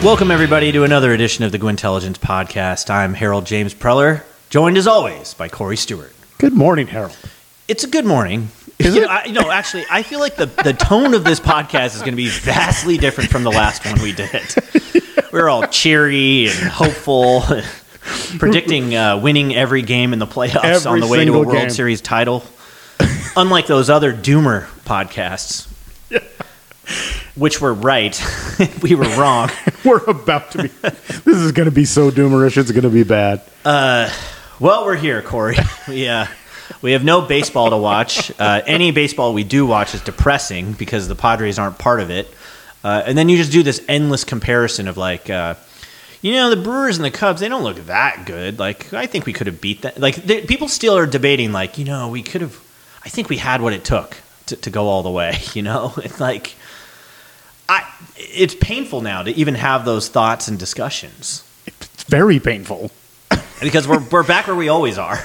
Welcome, everybody, to another edition of the Gwintelligence Podcast. I'm Harold James Preller, joined as always by Corey Stewart. Good morning, Harold. It's a good morning. Is it? Actually, I feel like the tone of this podcast is going to be vastly different from the last one we did. We're all cheery and hopeful, predicting winning every game in the playoffs on the way to a World Series title. Unlike those other doomer podcasts, which were right. We were wrong. We're about to be. This is going to be so doomerish. It's going to be bad. Well, we're here, Corey. We have no baseball to watch. Any baseball we do watch is depressing because the Padres aren't part of it. And then you just do this endless comparison of like, the Brewers and the Cubs, they don't look that good. Like, I think we could have beat that. Like, people still are debating, like, we could have. I think we had what it took to go all the way. It's like, it's painful now to even have those thoughts and discussions. It's very painful because we're back where we always are.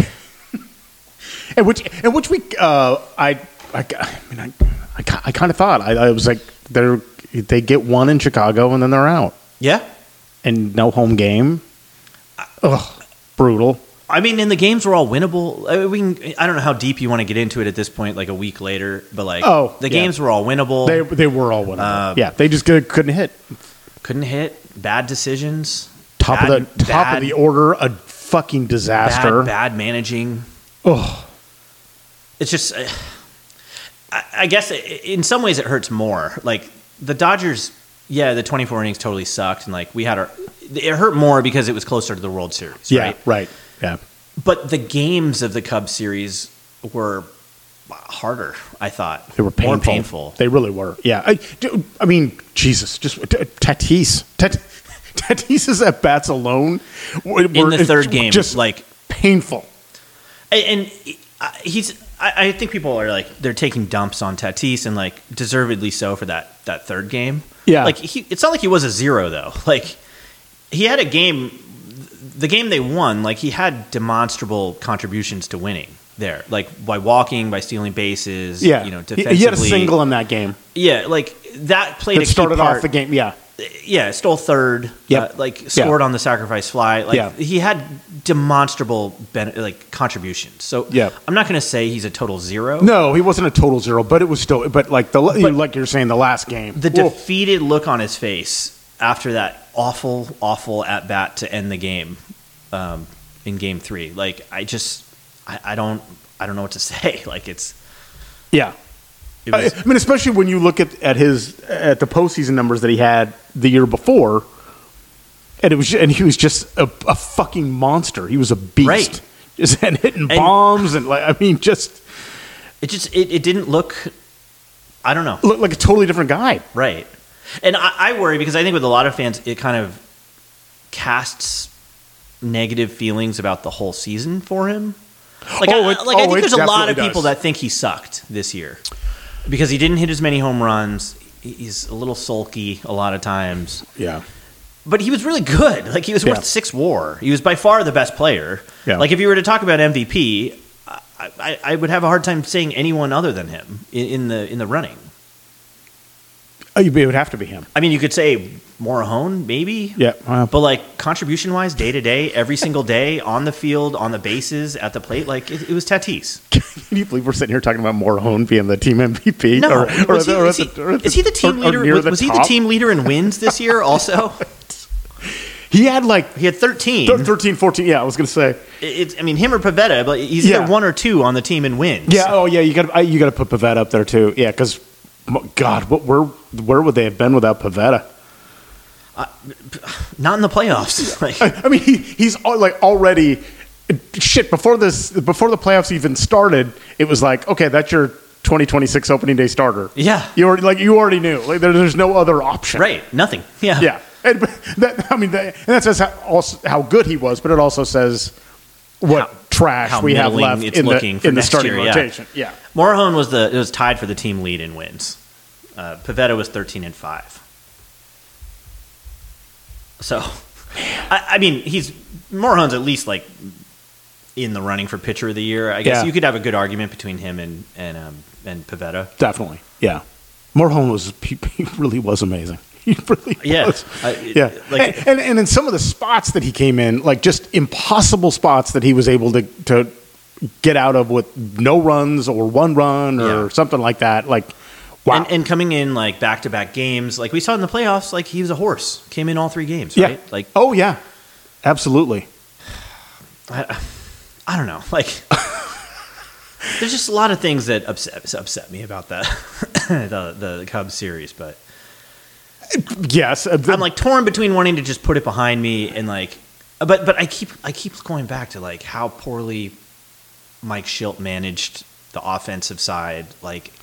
And which week I kind of thought I was like they get one in Chicago and then they're out. Yeah, and no home game. Ugh, brutal. I mean, and the games were all winnable. I don't know how deep you want to get into it at this point, like a week later, but the games were all winnable. They were all winnable. They just couldn't hit. Couldn't hit. Bad decisions. Top of the order. A fucking disaster. Bad managing. Oh, it's just. I guess in some ways it hurts more. Like the Dodgers, the 24 innings totally sucked, and like it hurt more because it was closer to the World Series. Yeah, right. Yeah. But the games of the Cubs series were harder, I thought. They were painful. More painful. They really were. Yeah. I mean, Jesus, just Tatis's at-bats alone in the third game, just like painful. And I think people are like, they're taking dumps on Tatis, and like deservedly so for that third game. Yeah. Like it's not like he was a zero though. Like he had a game. The game they won, like he had demonstrable contributions to winning there, like by walking, by stealing bases. Yeah, defensively. He had a single in that game. Yeah, like that played a key started part. Off the game. Yeah, stole third. Yep. Scored on the sacrifice fly. Like he had demonstrable contributions. So I'm not going to say he's a total zero. No, he wasn't a total zero, but it was still. But like like you're saying, the last game, the defeated look on his face after that awful at bat to end the game in Game 3. Like I don't know what to say. Like it's I mean, especially when you look at the postseason numbers that he had the year before, and he was just a fucking monster. He was a beast, right? Just hitting bombs and it didn't look. I don't know. Looked like a totally different guy, right? And I worry because I think with a lot of fans, it kind of casts negative feelings about the whole season for him. I think there's a lot of people that think he sucked this year because he didn't hit as many home runs. He's a little sulky a lot of times. Yeah. But he was really good. Like he was worth 6 WAR. He was by far the best player. Yeah. Like if you were to talk about MVP, I would have a hard time saying anyone other than him in the running. It would have to be him. I mean, you could say Morejon, maybe. Yeah. But like contribution-wise, day to day, every single day, on the field, on the bases, at the plate, like it was Tatis. Can you believe we're sitting here talking about Morejon being the team MVP? No. Is he the team leader? Was he the team leader in wins this year also? He had 13. 13, 14. Yeah, I was going to say. Him or Pivetta, but he's either 1 or 2 on the team in wins. Yeah. Oh, yeah. You got to put Pivetta up there too. Yeah, because God, where would they have been without Pivetta? Not in the playoffs. I mean, he's already shit before the playoffs even started. It was like, okay, that's your 2026 opening day starter. Yeah, you already knew. Like there's no other option. Right. Nothing. Yeah. Yeah. And that says how good he was, but it also says what trash we have left in the starting rotation. Yeah. Morejon was tied for the team lead in wins. Pivetta was 13-5. So, I mean, Morejon's at least like in the running for pitcher of the year. I guess you could have a good argument between him and Pivetta. Definitely, yeah. Morejon he really was amazing. He really Yeah. was. Yeah. Like, And in some of the spots that he came in, like just impossible spots that he was able to get out of with no runs or one run or Yeah. something like that. Like, wow. and coming in like back-to-back games, like we saw in the playoffs, like he was a horse. Came in all 3 games, right? Yeah. Like, oh, yeah. Absolutely. I don't know. Like, there's just a lot of things that upset me about that the Cubs series, but Yes. I'm like torn between wanting to just put it behind me and like, but I keep going back to like how poorly Mike Shildt managed the offensive side, like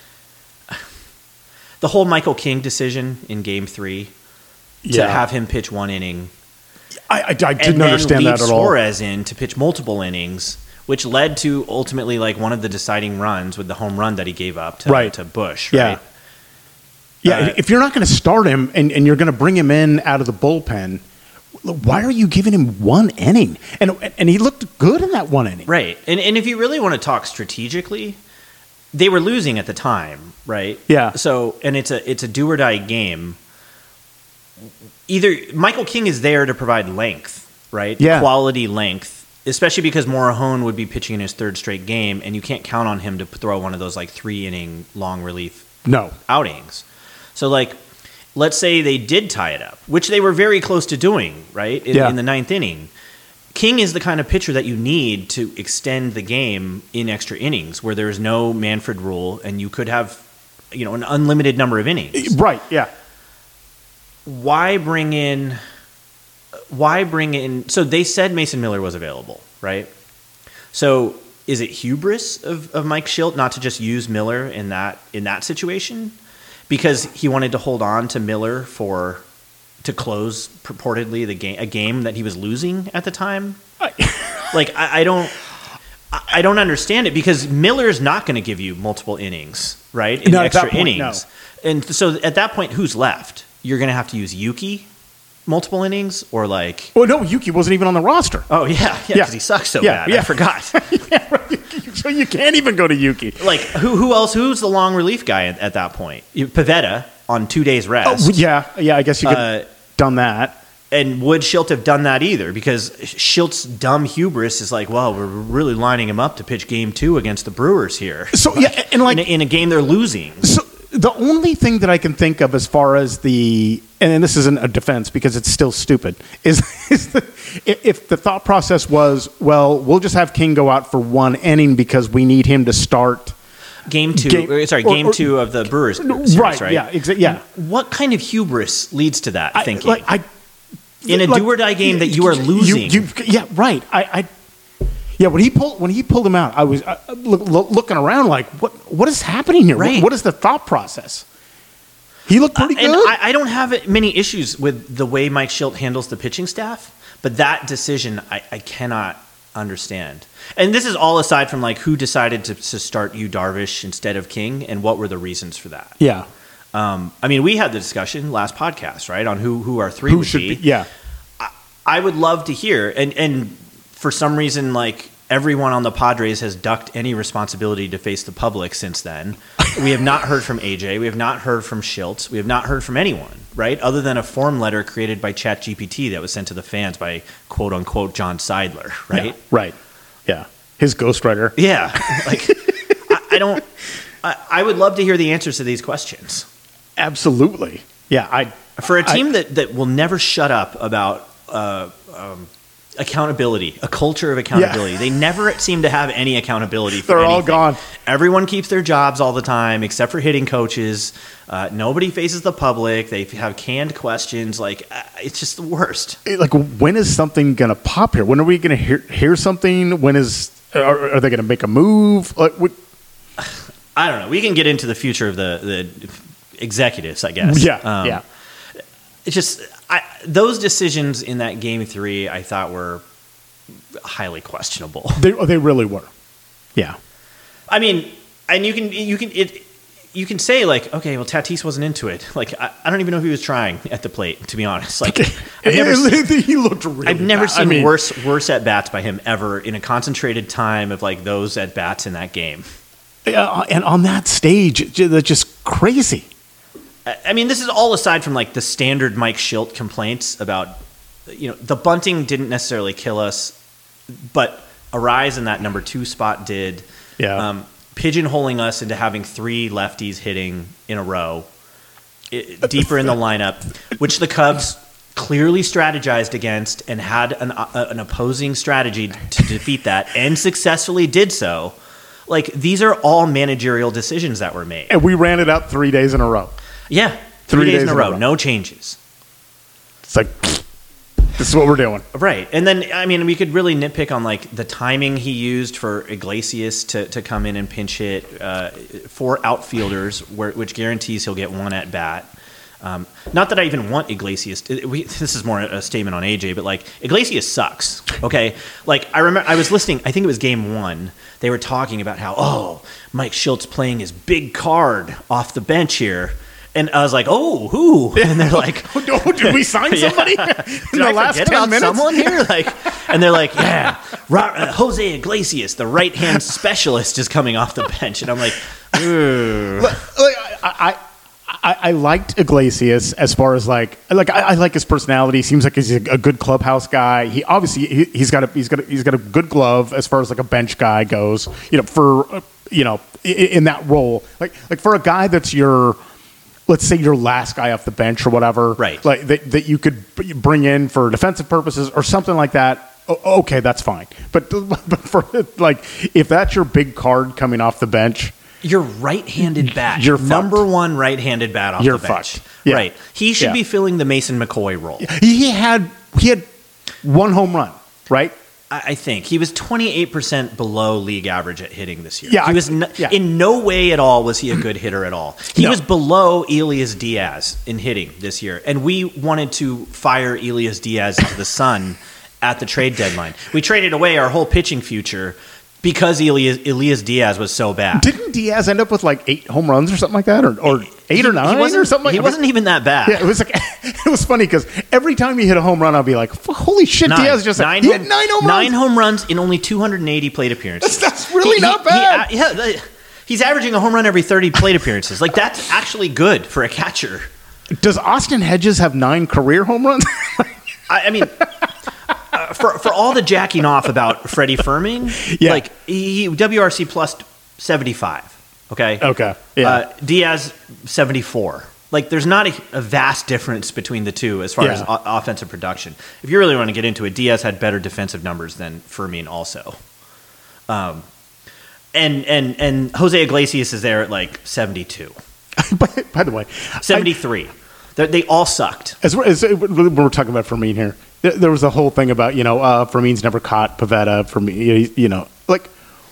the whole Michael King decision in Game 3 to have him pitch 1 inning. I didn't understand that at all. Suarez in to pitch multiple innings, which led to ultimately like one of the deciding runs with the home run that he gave up to Bush. Yeah. Right? Yeah, if you're not going to start him and you're going to bring him in out of the bullpen, why are you giving him 1 inning? And he looked good in that 1 inning. Right. And if you really want to talk strategically, they were losing at the time, right? Yeah. So, and it's a do or die game. Either Michael King is there to provide length, right? Yeah. Quality length, especially because Morahone would be pitching in his 3rd straight game, and you can't count on him to throw one of those like 3-inning long relief outings. So, like, let's say they did tie it up, which they were very close to doing, right, in the 9th inning. King is the kind of pitcher that you need to extend the game in extra innings where there's no Manfred rule and you could have, an unlimited number of innings. Right, yeah. Why bring in so they said Mason Miller was available, right? So is it hubris of Mike Shildt not to just use Miller in that situation? Because he wanted to hold on to Miller to close purportedly a game that he was losing at the time. Like I don't understand it because Miller's not going to give you multiple innings, right? In extra innings. No. And so at that point, who's left? You're going to have to use Yuki multiple innings or like. Well, no, Yuki wasn't even on the roster. Oh yeah, because he sucks so bad. I forgot. Yeah, right. So you can't even go to Yuki. Like who else? Who's the long relief guy at that point? Pivetta on 2 days rest. Oh, yeah. I guess you could have done that. And would Shildt have done that either? Because Schilt's dumb hubris is like, well, we're really lining him up to pitch Game 2 against the Brewers here. So and like in a game they're losing. So the only thing that I can think of as far as and this isn't a defense because it's still stupid, is if the thought process was, well, we'll just have King go out for 1 inning because we need him to start Game 2 of the Brewers series, right? Yeah, exactly. Yeah. What kind of hubris leads to that thinking? In a like, do or die game that you are losing. Yeah, right. When he pulled him out, I was looking around like, what is happening here? Right. What is the thought process? He looked pretty good. And I don't have many issues with the way Mike Shildt handles the pitching staff, but that decision I cannot understand. And this is all aside from like who decided to start Yu Darvish instead of King and what were the reasons for that. Yeah. I mean, we had the discussion last podcast, right, on who our 3 would be. Yeah. I would love to hear, and for some reason, like everyone on the Padres has ducked any responsibility to face the public since then. We have not heard from AJ. We have not heard from Shildt. We have not heard from anyone, right, other than a form letter created by ChatGPT that was sent to the fans by quote unquote John Seidler, right? Yeah, right. Yeah. His ghostwriter. Yeah. Like I would love to hear the answers to these questions. Absolutely. Yeah. For a team that will never shut up about accountability, a culture of accountability. Yeah. They never seem to have any accountability for anything. They're all gone. Everyone keeps their jobs all the time, except for hitting coaches. Nobody faces the public. They have canned questions. Like, it's just the worst. Like, when is something going to pop here? When are we going to hear something? When are they going to make a move? Like, I don't know. We can get into the future of the executives, I guess. Yeah. It's just those decisions in that Game 3 I thought were highly questionable. They really were. Yeah. I mean, and you can say like, okay, well, Tatis wasn't into it. Like, I don't even know if he was trying at the plate, to be honest. Like, he looked really I've never bad. seen worse at bats by him ever in a concentrated time of like those at bats in that game. And on that stage, that's just crazy. I mean, this is all aside from like the standard Mike Schilt complaints about, the bunting didn't necessarily kill us, but Arise in that number 2 spot did. Yeah. Pigeonholing us into having 3 lefties hitting in a row, deeper in the lineup, which the Cubs clearly strategized against and had an opposing strategy to defeat that, and successfully did so. Like, these are all managerial decisions that were made. And we ran it out 3 days in a row. Yeah, 3 days in a row, no changes. It's like, this is what we're doing. Right. And then, I mean, we could really nitpick on, like, the timing he used for Iglesias to come in and pinch hit 4 outfielders, which guarantees he'll get 1 at bat. Not that I even want Iglesias. This is more a statement on AJ, but, like, Iglesias sucks, okay? Like, I remember I was listening, I think it was game 1. They were talking about how, Mike Schilt's playing his big card off the bench here. And I was like, oh, who? And they're like, did we sign somebody in the last 10 minutes? Someone here? Like, and they're like, yeah, Jose Iglesias, the right-hand specialist, is coming off the bench. And I'm like, I liked Iglesias as far as I like his personality. Seems like he's a good clubhouse guy. He obviously he's got a good glove as far as like a bench guy goes. In that role, like for a guy that's let's say your last guy off the bench or whatever, right? Like that you could bring in for defensive purposes or something like that. Okay, that's fine. But for like if that's your big card coming off the bench. Your right-handed bat. You're number fucked. 1 right-handed bat off the bench. Yeah. Right. He should be filling the Mason McCoy role. He had 1 home run, right? I think he was 28% below league average at hitting this year. Yeah, he was in no way at all was he a good hitter at all. He was below Elias Diaz in hitting this year, and we wanted to fire Elias Diaz into the sun at the trade deadline. We traded away our whole pitching future because Elias Diaz was so bad. Didn't Diaz end up with like 8 home runs or something like that, or 8 or 9 or something? He wasn't even that bad. Yeah, it was like it was funny because every time he hit a home run, I'd be like, "Holy shit!" Diaz just he had 9 home runs. 9 home runs in only 280 plate appearances. That's really not bad. He's averaging a home run every 30 plate appearances. Like that's actually good for a catcher. Does Austin Hedges have 9 career home runs? I mean. For all the jacking off about Freddie Fermin, like he WRC plus 75. Okay. Yeah. Diaz 74. Like there's not a vast difference between the two as far as offensive production. If you really want to get into it, Diaz had better defensive numbers than Fermin also. And Jose Iglesias is there at like 72. By the way, 73. They all sucked. As we're talking about Fermin here, there was a whole thing about Fermin's never caught Pivetta. Fermin, like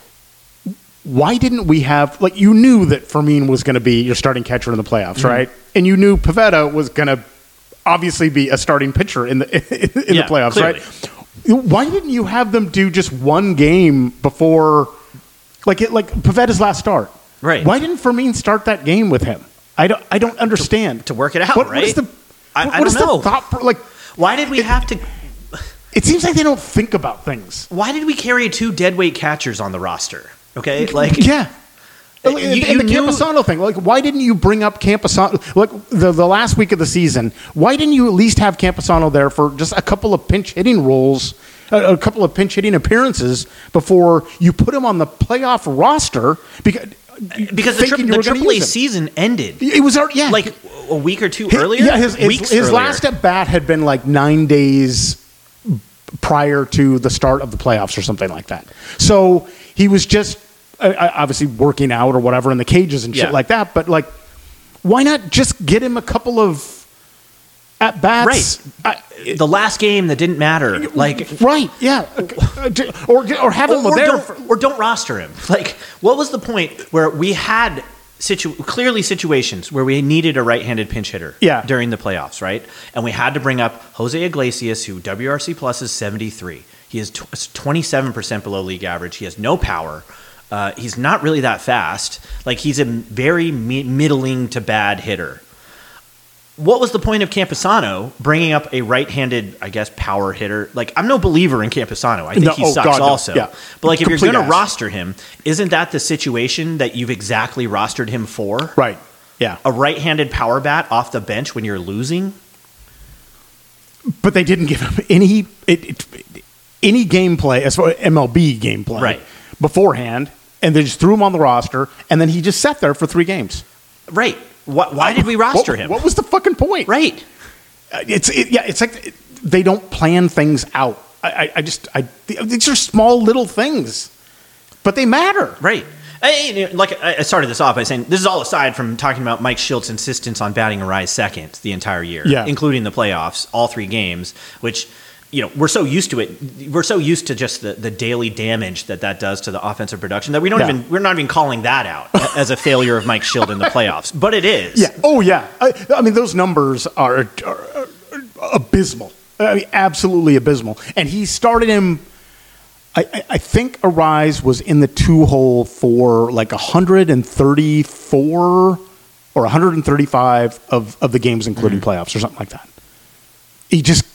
why didn't we have you knew that Fermin was going to be your starting catcher in the playoffs, right? And you knew Pivetta was going to obviously be a starting pitcher in the playoffs, clearly. Right? Why didn't you have them do just one game before, like Pivetta's last start? Right. Why didn't Fermin start that game with him? I don't understand. To work it out, right? What is the I don't know. The thought, why did we have to? It seems like they don't think about things. Why did we carry 2 deadweight catchers on the roster? Okay, yeah. And the Campusano thing, why didn't you bring up Campusano? The last week of the season, why didn't you at least have Campusano there for just a couple of pinch hitting roles, a couple of pinch hitting appearances before you put him on the playoff roster? Because the AAA season ended. It was like a week or 2 earlier. Yeah, his last at bat had been like 9 days prior to the start of the playoffs or something like that. So he was just obviously working out or whatever in the cages and shit like that. But why not just get him a couple of at bats? Right. The last game that didn't matter. Right. Yeah. Or have him there. Or don't roster him. What was the point where we had clearly situations where we needed a right-handed pinch hitter during the playoffs, right? And we had to bring up Jose Iglesias, who WRC plus is 73. He is 27% below league average. He has no power. He's not really that fast. He's a very middling to bad hitter. What was the point of Campusano bringing up a right-handed, I guess, power hitter? I'm no believer in Campusano. I think he sucks also. Yeah. But if you're going to roster him, isn't that the situation that you've exactly rostered him for? Right. Yeah. A right-handed power bat off the bench when you're losing. But they didn't give him any gameplay as far as MLB gameplay Right. beforehand, and they just threw him on the roster, and then he just sat there for 3 games. Right. Why did we roster him? What was the fucking point? Right. It's like they don't plan things out. These are small little things, but they matter. Right. I started this off by saying this is all aside from talking about Mike Shilt's insistence on batting Arraez second the entire year, including the playoffs, all 3 games, which, we're so used to it. We're so used to just the daily damage that does to the offensive production that we're not even calling that out as a failure of Mike Schilt in the playoffs. But it is. Yeah. Oh, yeah. I mean, those numbers are abysmal. I mean, absolutely abysmal. And he started him. I think Arraez was in the 2-hole for like 134 or 135 of the games, including playoffs or something like that. He just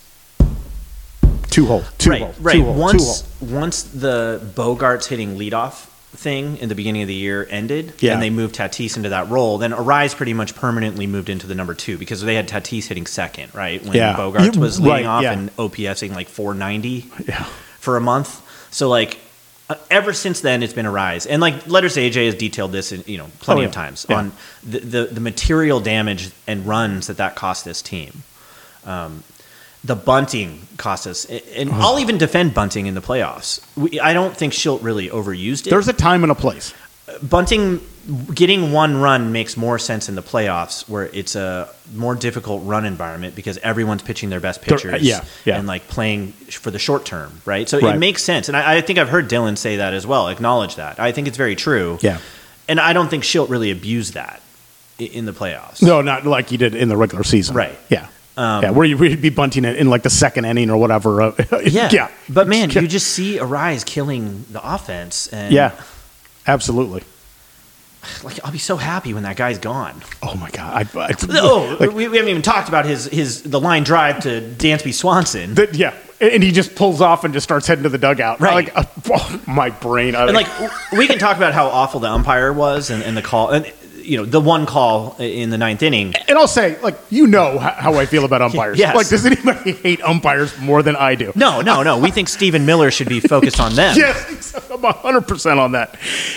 2-hole. Right. Once the Bogarts hitting leadoff thing in the beginning of the year ended, and they moved Tatis into that role, then Arraez pretty much permanently moved into the number 2 because they had Tatis hitting second, right? When Bogarts was leading off and OPSing like 490 for a month. So ever since then, it's been Arraez. And Letters AJ has detailed this plenty of times on the material damage and runs that cost this team. The bunting cost us, and I'll even defend bunting in the playoffs. I don't think Schilt really overused it. There's a time and a place. Bunting, getting 1 run makes more sense in the playoffs, where it's a more difficult run environment because everyone's pitching their best pitchers and playing for the short term, right? So it makes sense, and I think I've heard Dylan say that as well, acknowledge that. I think it's very true. Yeah, and I don't think Schilt really abused that in the playoffs. No, not like he did in the regular season. Right. Yeah. Where you'd be bunting it in the second inning or whatever. But man, you just see Arraez killing the offense. And absolutely. I'll be so happy when that guy's gone. Oh my god! We haven't even talked about the line drive to Dansby Swanson. And he just pulls off and just starts heading to the dugout. Right. My brain. We can talk about how awful the umpire was and the call. And the one call in the 9th inning. And I'll say, how I feel about umpires. Yes. Does anybody hate umpires more than I do? No. We think Stephen Miller should be focused on them. Yes, I'm 100% on that.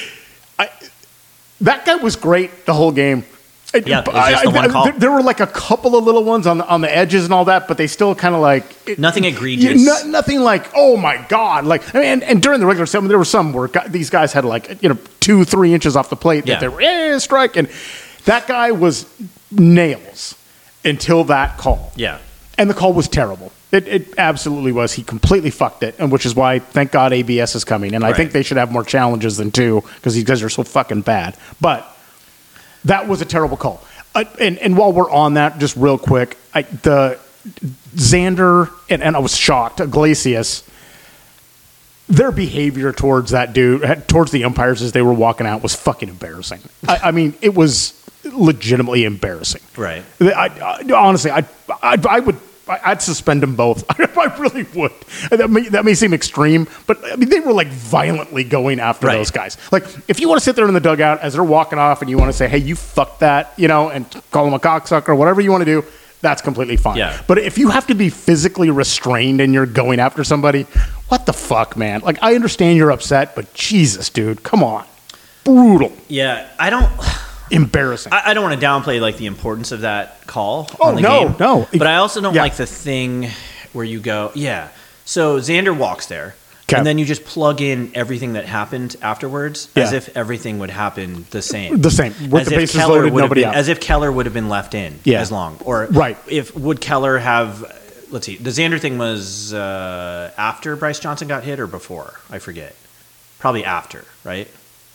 That guy was great the whole game. Yeah, it was just the one call. There were a couple of little ones on the edges and all that, but they still kind of nothing egregious. Nothing oh my god! And during the regular season, there were some where these guys had 2-3 inches off the plate that they were strike, and that guy was nails until that call. Yeah, and the call was terrible. It absolutely was. He completely fucked it, and which is why, thank God, ABS is coming. And I think they should have more challenges than 2 because these guys are so fucking bad. But that was a terrible call. And while we're on that, just real quick, the Xander and I was shocked. Iglesias, their behavior towards that dude, towards the umpires as they were walking out, was fucking embarrassing. I mean, it was legitimately embarrassing. Right. Honestly, I'd suspend them both. I really would. That may seem extreme, but I mean, they were violently going after those guys. If you want to sit there in the dugout as they're walking off and you want to say, hey, you fucked that, and call them a cocksucker or whatever you want to do, that's completely fine. Yeah. But if you have to be physically restrained and you're going after somebody, what the fuck, man? I understand you're upset, but Jesus, dude, come on. Brutal. Yeah, Embarrassing. I don't want to downplay the importance of that call on the game. No. But I also don't like the thing where you go, so Xander walks there, and then you just plug in everything that happened afterwards as if everything would happen the same. The same. With the bases loaded, nobody out. As if Keller would have been left in as long. Or would Keller have, let's see, the Xander thing was after Bryce Johnson got hit or before? I forget. Probably after, right?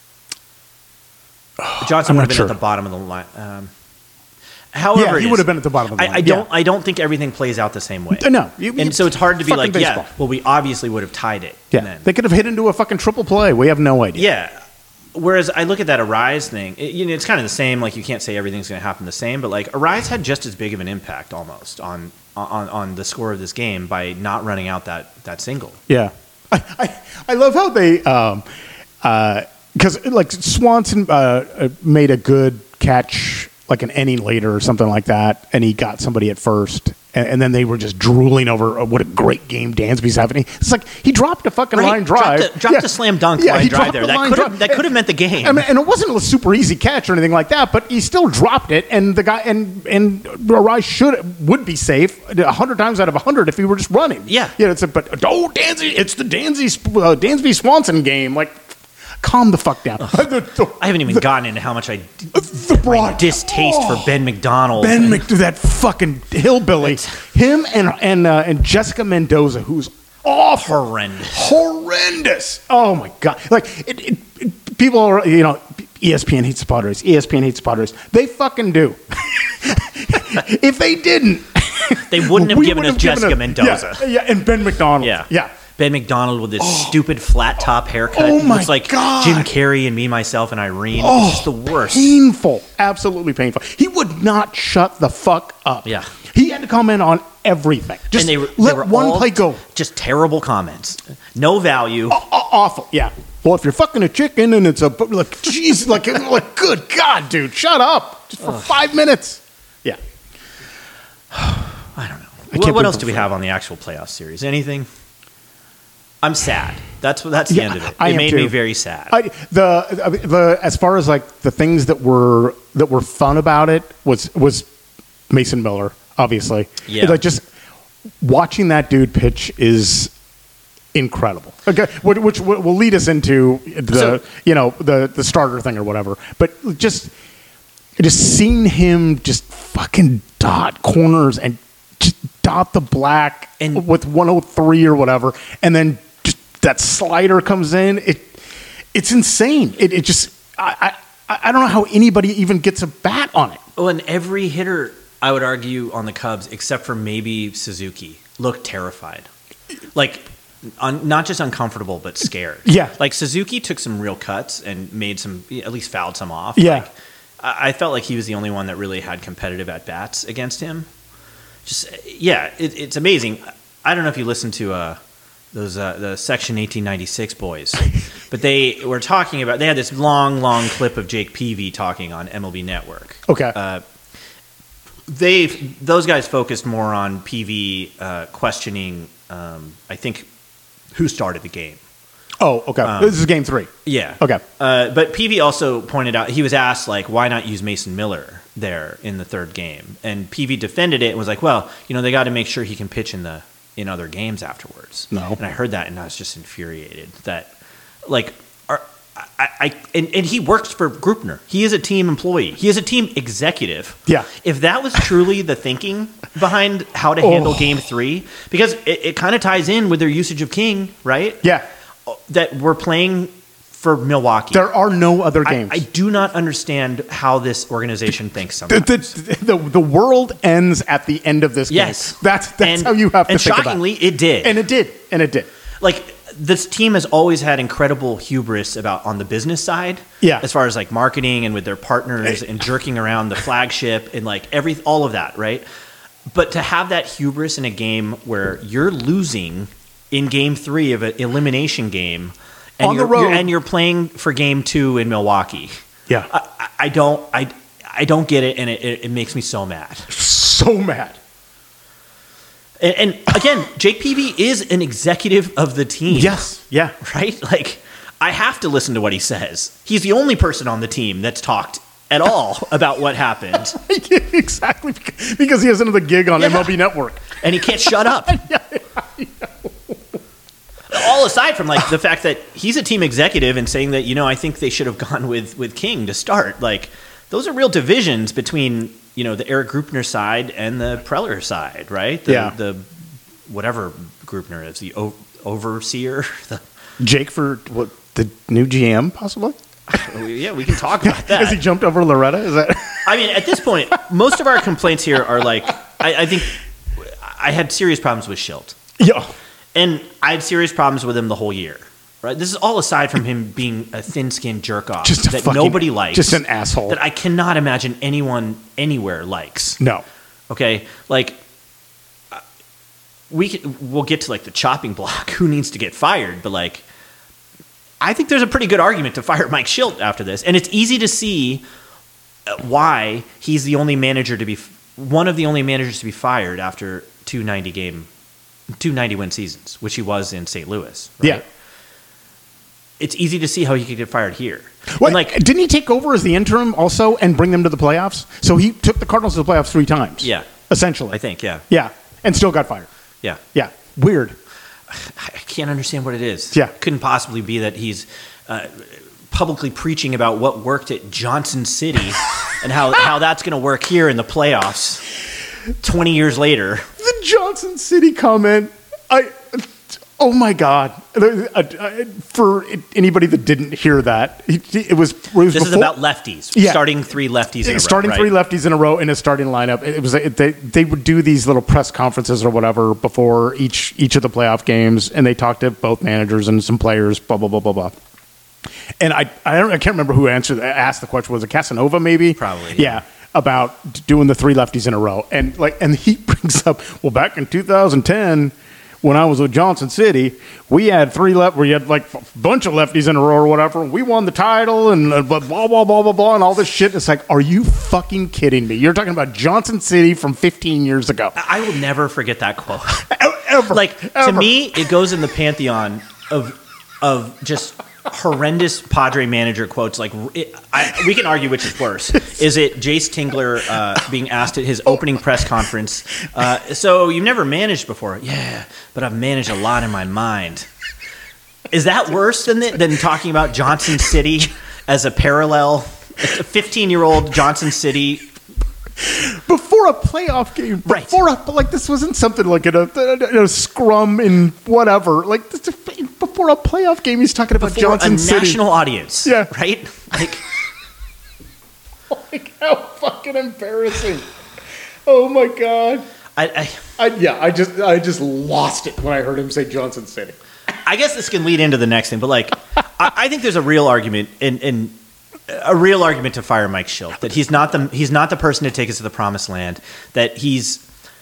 Johnson would have been at the bottom of the line. However, he would have been at the bottom of the line. I don't think everything plays out the same way. No, and so it's hard to be baseball. we obviously would have tied it. Yeah, they could have hit into a fucking triple play. We have no idea. Yeah. Whereas I look at that Arraez thing, it's kind of the same. You can't say everything's going to happen the same, but Arraez had just as big of an impact almost on the score of this game by not running out that single. Yeah, I love how they because Swanson made a good catch like an inning later or something like that, and he got somebody at first. And then they were just drooling over what a great game Dansby's having. It's like he dropped a fucking line drive. Dropped a slam dunk line drive there. That could have meant the game. I mean, and it wasn't a super easy catch or anything like that, but he still dropped it. And the guy and Arai would be safe 100 times out of 100 if he were just running. Yeah. Dansby, it's the Dansby Swanson game. Like, calm the fuck down. I haven't even gotten into how much I distaste for Ben McDonald. That fucking hillbilly. Him and Jessica Mendoza, who's awful. Horrendous. Oh my God. Like, people are, ESPN hates the Padres. ESPN hates the Padres. They fucking do. If they didn't, they wouldn't have given us Jessica Mendoza. Yeah, and Ben McDonald. Yeah. Ben McDonald with this stupid flat top haircut. Oh my looks like God. Jim Carrey and Me, Myself, and Irene. It's just the worst. Painful. Absolutely painful. He would not shut the fuck up. Yeah. He had to comment on everything. Just and they were one play go. Just terrible comments. No value. Awful. Yeah. Well, if you're fucking a chicken and it's jeez, like good God, dude, shut up. Just for 5 minutes. Yeah. I don't know. What else do we have on the actual playoff series? Anything? I'm sad. That's the end of it. It made me very sad. As far as like the things that were fun about it was Mason Miller, obviously. Yeah. Like, just watching that dude pitch is incredible. Okay, which will lead us into the starter thing or whatever. But just seeing him just fucking dot corners and just dot the black and with 103 or whatever, and then just that slider comes in. It's insane. It just I don't know how anybody even gets a bat on it. Oh, and every hitter, I would argue, on the Cubs, except for maybe Suzuki, looked terrified. Like, not just uncomfortable, but scared. Yeah. Like, Suzuki took some real cuts and made some, at least fouled some off. Yeah. Like, I felt like he was the only one that really had competitive at-bats against him. It's amazing. I don't know if you listened to the Section 1896 boys, but they were talking about, they had this long clip of Jake Peavy talking on MLB Network. Okay. Those guys focused more on PV questioning, I think, who started the game. Oh, okay. This is game 3. Yeah. Okay. But PV also pointed out, he was asked, like, why not use Mason Miller there in the third game? And PV defended it and was like, well, they got to make sure he can pitch in other games afterwards. No. And I heard that and I was just infuriated that, like, and he works for Grupner. He is a team employee. He is a team executive. Yeah. If that was truly the thinking behind how to handle game 3, because it kind of ties in with their usage of King, right? Yeah. That we're playing for Milwaukee. There are no other games. I do not understand how this organization thinks sometimes. The world ends at the end of this game. Yes. That's how you have to think about it. And shockingly, it did. And it did. Like, this team has always had incredible hubris on the business side. Yeah. As far as, like, marketing and with their partners and jerking around the flagship and, like, all of that, right? But to have that hubris in a game where you're losing in game 3 of an elimination game, and on the road, and you're playing for game 2 in Milwaukee. Yeah, I don't get it, and it makes me so mad. So mad. And again, Jake Peavy is an executive of the team. Yes. Yeah. Right. Like, I have to listen to what he says. He's the only person on the team that's talked at all about what happened. Exactly, because he has another gig on MLB Network, and he can't shut up. All aside from, like, the fact that he's a team executive and saying that, I think they should have gone with King to start. Like, those are real divisions between, the Eric Grupner side and the Preller side, right? The whatever Grupner is, the overseer. Jake for what, the new GM, possibly? Yeah, we can talk about that. Has he jumped over Loretta? Is that? I mean, at this point, most of our complaints here are like, I think I had serious problems with Schilt. Yeah. And I had serious problems with him the whole year. Right? This is all aside from him being a thin-skinned jerk-off that nobody likes. Just an asshole. That I cannot imagine anyone anywhere likes. No. Okay? Like, we'll get to, like, the chopping block. Who needs to get fired? But, like, I think there's a pretty good argument to fire Mike Schilt after this. And it's easy to see why he's the only manager to be one of the only managers to be fired after 290 win seasons, which he was in St. Louis. Right? Yeah. It's easy to see how he could get fired here. Well, And, like, didn't he take over as the interim also and bring them to the playoffs? So he took the Cardinals to the playoffs 3 times. Yeah. Essentially. I think, yeah. Yeah. And still got fired. Yeah. Yeah. Weird. I can't understand what it is. Yeah. Couldn't possibly be that he's publicly preaching about what worked at Johnson City and how that's going to work here in the playoffs 20 years later. The Johnson City comment. Oh my God! For anybody that didn't hear that, it was This is before, about lefties. Yeah. Starting 3 lefties in a row. starting right? 3 lefties in a row in a starting lineup. It was they would do these little press conferences or whatever before each of the playoff games, and they talked to both managers and some players. Blah blah blah blah blah. And I can't remember who asked the question. Was it Casanova maybe? Probably. Yeah. About doing the 3 lefties in a row, and he brings up, well, back in 2010. When I was with Johnson City, we had 3 we had like a bunch of lefties in a row or whatever. We won the title and blah, blah, blah, blah, blah, and all this shit. It's like, are you fucking kidding me? You're talking about Johnson City from 15 years ago. I will never forget that quote. Ever. To me, it goes in the pantheon of just horrendous Padre manager quotes. Like, we can argue which is worse. Is it Jace Tingler being asked at his opening press conference, so you've never managed before? Yeah, but I've managed a lot in my mind. Is that worse than talking about Johnson City as a parallel? A 15-year-old Johnson City Before a playoff game, Right. This wasn't something like in a scrum in whatever. Like before a playoff game, he's talking about before Johnson a City. national audience. Yeah. Right? Like, Like, how fucking embarrassing! Oh my God! I just lost it when I heard him say Johnson City. I guess this can lead into the next thing, but like, I think there's a real argument and a real argument to fire Mike Schilt, that he's not the person to take us to the promised land, that he's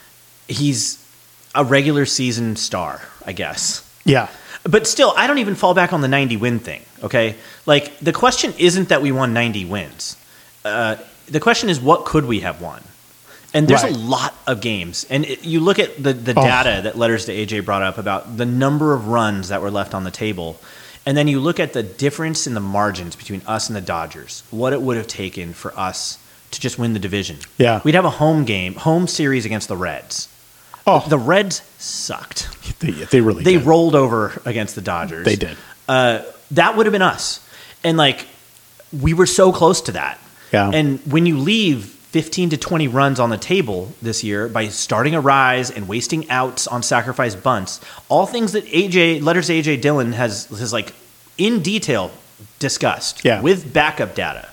a regular season star, I guess. Yeah. But still, I don't even fall back on the 90 win thing, okay? Like, the question isn't that we won 90 wins. The question is, what could we have won? And there's Right. a lot of games. And you look at the data that Letters to AJ brought up about the number of runs that were left on the table. And then you look at the difference in the margins between us and the Dodgers, what it would have taken for us to just win the division. Yeah. We'd have a home series against the Reds. Oh, The Reds sucked. they really They did. rolled over against the Dodgers. They did. That would have been us. And, like, we were so close to that. Yeah. And when you leave 15 to 20 runs on the table this year by starting a rise and wasting outs on sacrifice bunts, all things that Letters to AJ Dillon has like in detail discussed with backup data.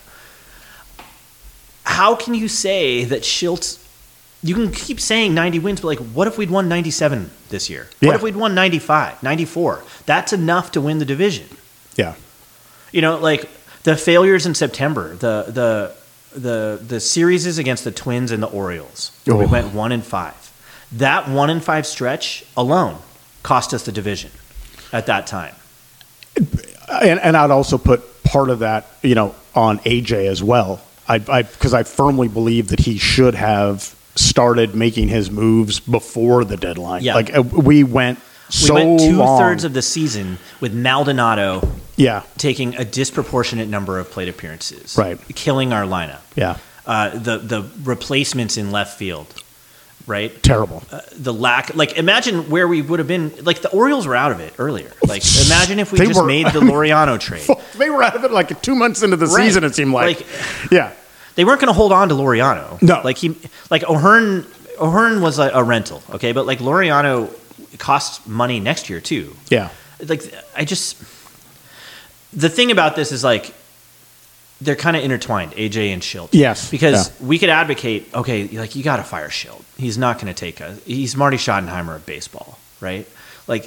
How can you say that Schiltz? You can keep saying 90 wins, but like, what if we'd won 97 this year? Yeah. What if we'd won 95, 94? That's enough to win the division. Yeah. You know, like the failures in September, the series is against the Twins and the Orioles. Where we went 1-5. That 1-5 stretch alone cost us the division at that time. And I'd also put part of that, on AJ as well. Because I firmly believe that he should have started making his moves before the deadline. Yeah. Like we went so We went long. 2/3 of the season with Maldonado Yeah. taking a disproportionate number of plate appearances, Right. killing our lineup. Yeah. The replacements in left field, right? Terrible. The lack, like, imagine where we would have been. Like, the Orioles were out of it earlier. Like, imagine if we They just were- made the Loriano trade. They were out of it like 2 months into the Right. season, it seemed like. Like, Yeah. they weren't going to hold on to Loriano. No. Like O'Hearn was a rental, okay, but like Loriano costs money next year too. Yeah. Like, the thing about this is, like, they're kind of intertwined, AJ and Schilt. Yes. Because we could advocate, okay, like, you got to fire Schilt. He's not going to take he's Marty Schottenheimer of baseball, right? Like,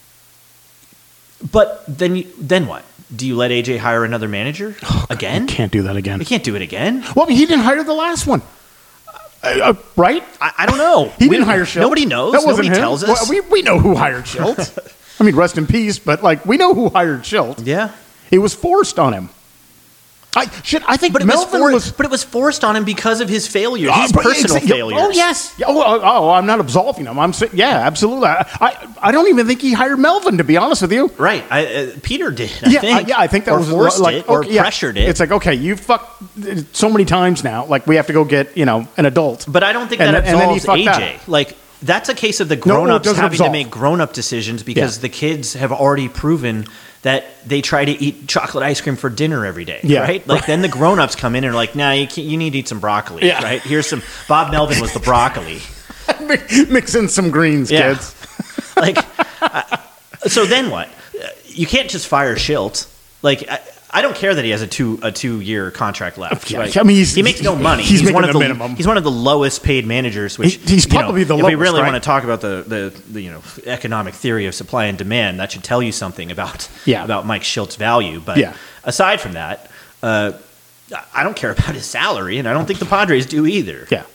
but then what? Do you let AJ hire another manager again? Can't do that again. You can't do it again. Well, he didn't hire the last one. Right? I don't know. He didn't hire Schilt. Nobody knows. That wasn't Nobody him. tells us. Well, we know who hired Schilt. I mean, rest in peace, but like we know who hired Schilt. Yeah. It was forced on him. I think But it Melvin but it was forced on him because of his failures, his but personal it's- failures. Oh yes. I'm not absolving him. I'm saying, yeah, absolutely. I don't even think he hired Melvin, to be honest with you. Right. Peter did. I think. I think that or was forced like it or okay, yeah. pressured it. It's like, okay, you fucked so many times now. Like we have to go get an adult. But I don't think And that then he absolves fucked AJ. that. Like that's a case of the No, it grown-ups doesn't having to absolve. make grown-up decisions because the kids have already proven that they try to eat chocolate ice cream for dinner every day, Yeah. right? Like then the grown-ups come in and are like, "Nah, you need to eat some broccoli, Yeah. right? Here's some." Bob Melvin was the broccoli. Mix in some greens, Yeah. kids. Like, so then what? You can't just fire Schilt. Like, I don't care that he has a 2-year contract left. Yeah, Right? I mean, he makes no money. he's making one of the minimum. He's one of the lowest paid managers. Which He's probably the If we lowest, really right? want to talk about the economic theory of supply and demand, that should tell you something about Mike Schilt's value. But aside from that, I don't care about his salary, and I don't think the Padres do either. Yeah.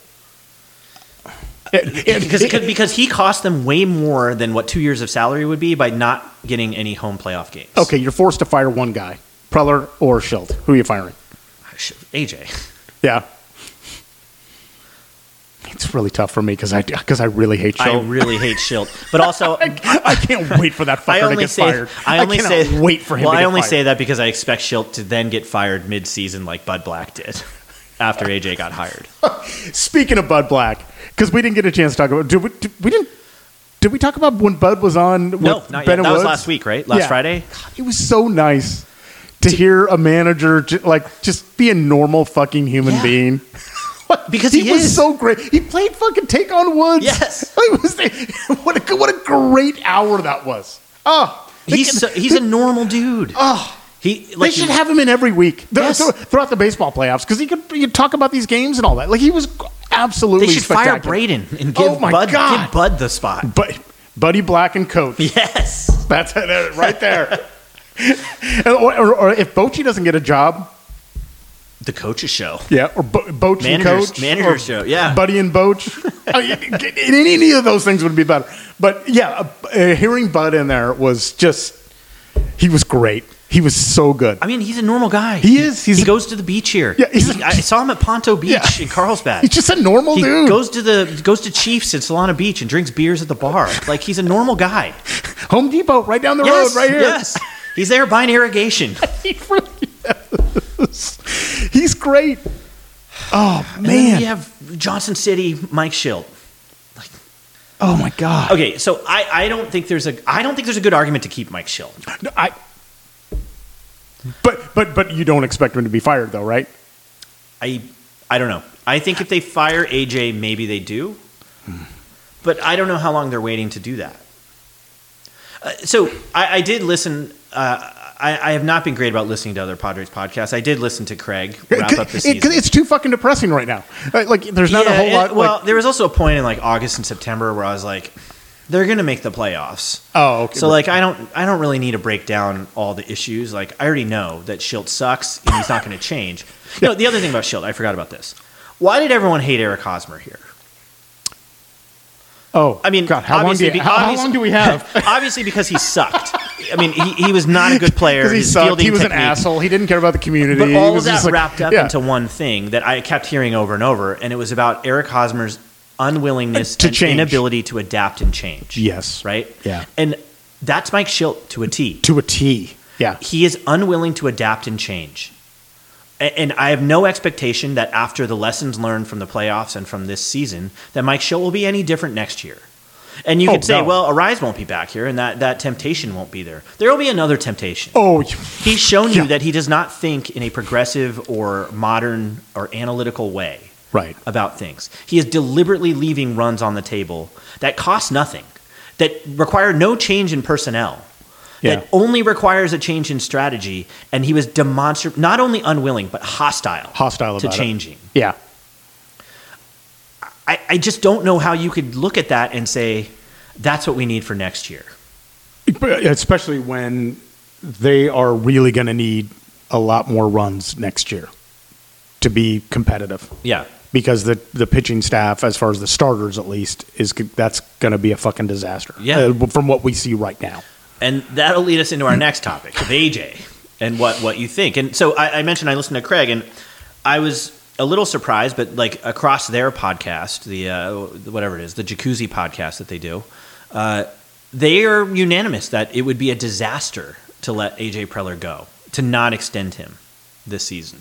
Because he cost them way more than what 2 years of salary would be by not getting any home playoff games. Okay, you're forced to fire one guy, Preller or Schilt. Who are you firing? AJ. Yeah. It's really tough for me because I really hate Schilt. I really hate Schilt, but also I can't wait for that fucker to get fired. I cannot wait for him to get fired. I only say that because I expect Schilt to then get fired mid-season like Bud Black did after AJ got hired. Speaking of Bud Black, because we didn't get a chance to talk about did we talk about when Bud was on with No, not Ben yet. That Woods? was last week, right? Last Friday? It was so nice to hear a manager just be a normal fucking human being. Because he he was is. so great. He played fucking Take on Woods. Yes. What a great hour that was. Oh, He's a normal dude. Oh, they they should have him in every week Yes. throughout the baseball playoffs because he could talk about these games and all that. Like he was absolutely. They should fire spectacular. Braden and give Bud the spot. But Buddy Black and coach. Yes, That's it, right there. or if Bochy doesn't get a job, the coach's show. yeah, or Boch and coach, Manager or show, yeah. Buddy and Boch. Any of those things would be better. But yeah, hearing Bud in there was he was great. He was so good. I mean, he's a normal guy. He is. He goes to the beach here. Yeah, I saw him at Ponto Beach in Carlsbad. He's just a normal He dude. goes to Chiefs at Solana Beach and drinks beers at the bar. Like he's a normal guy. Home Depot, right down the Yes, road, right here. Yes, he's there buying irrigation. He really is. He's great. Oh And then man. you have Johnson City, Mike Schilt. Oh my god. Okay, so I don't think there's a good argument to keep Mike Schilt. No, But you don't expect him to be fired though, right? I don't know. I think if they fire AJ, maybe they do. But I don't know how long they're waiting to do that. So I did listen. I have not been great about listening to other Padres podcasts. I did listen to Craig wrap up the season. It's too fucking depressing right now. Like, there's not a whole lot. Well, there was also a point in like August and September where I was like, they're going to make the playoffs. Oh, okay. So like I don't really need to break down all the issues. Like I already know that Schilt sucks and he's not going to change. You know, the other thing about Schilt, I forgot about this. Why did everyone hate Eric Hosmer here? Oh, I mean, God, how long do we have? Obviously, because he sucked. I mean, he was not a good player. Because he His sucked. fielding He was an technique- asshole. He didn't care about the community. But He all was of just that like- wrapped up yeah. into one thing that I kept hearing over and over, and it was about Eric Hosmer's unwillingness To and change. inability to adapt and change. Yes. Right? Yeah. And that's Mike Schilt to a T. To a T. Yeah. He is unwilling to adapt and change. And I have no expectation that after the lessons learned from the playoffs and from this season, that Mike Schilt will be any different next year. And you could say, no. well, Arise won't be back here, and that temptation won't be there. There will be another temptation. Oh, He's shown you Yeah. that he does not think in a progressive or modern or analytical way right. about things. He is deliberately leaving runs on the table that cost nothing, that require no change in personnel, Yeah. that only requires a change in strategy. And he was not only unwilling, but hostile Hostile to about it. changing. Yeah. I just don't know how you could look at that and say, that's what we need for next year. Especially when they are really going to need a lot more runs next year to be competitive. Yeah. Because the pitching staff, as far as the starters at least, that's going to be a fucking disaster. Yeah. From what we see right now. And that'll lead us into our next topic of AJ. and what you think. And so I mentioned I listened to Craig, and I was a little surprised, but like across their podcast, the whatever it is, the Jacuzzi podcast that they do, they are unanimous that it would be a disaster to let AJ Preller go, to not extend him this season.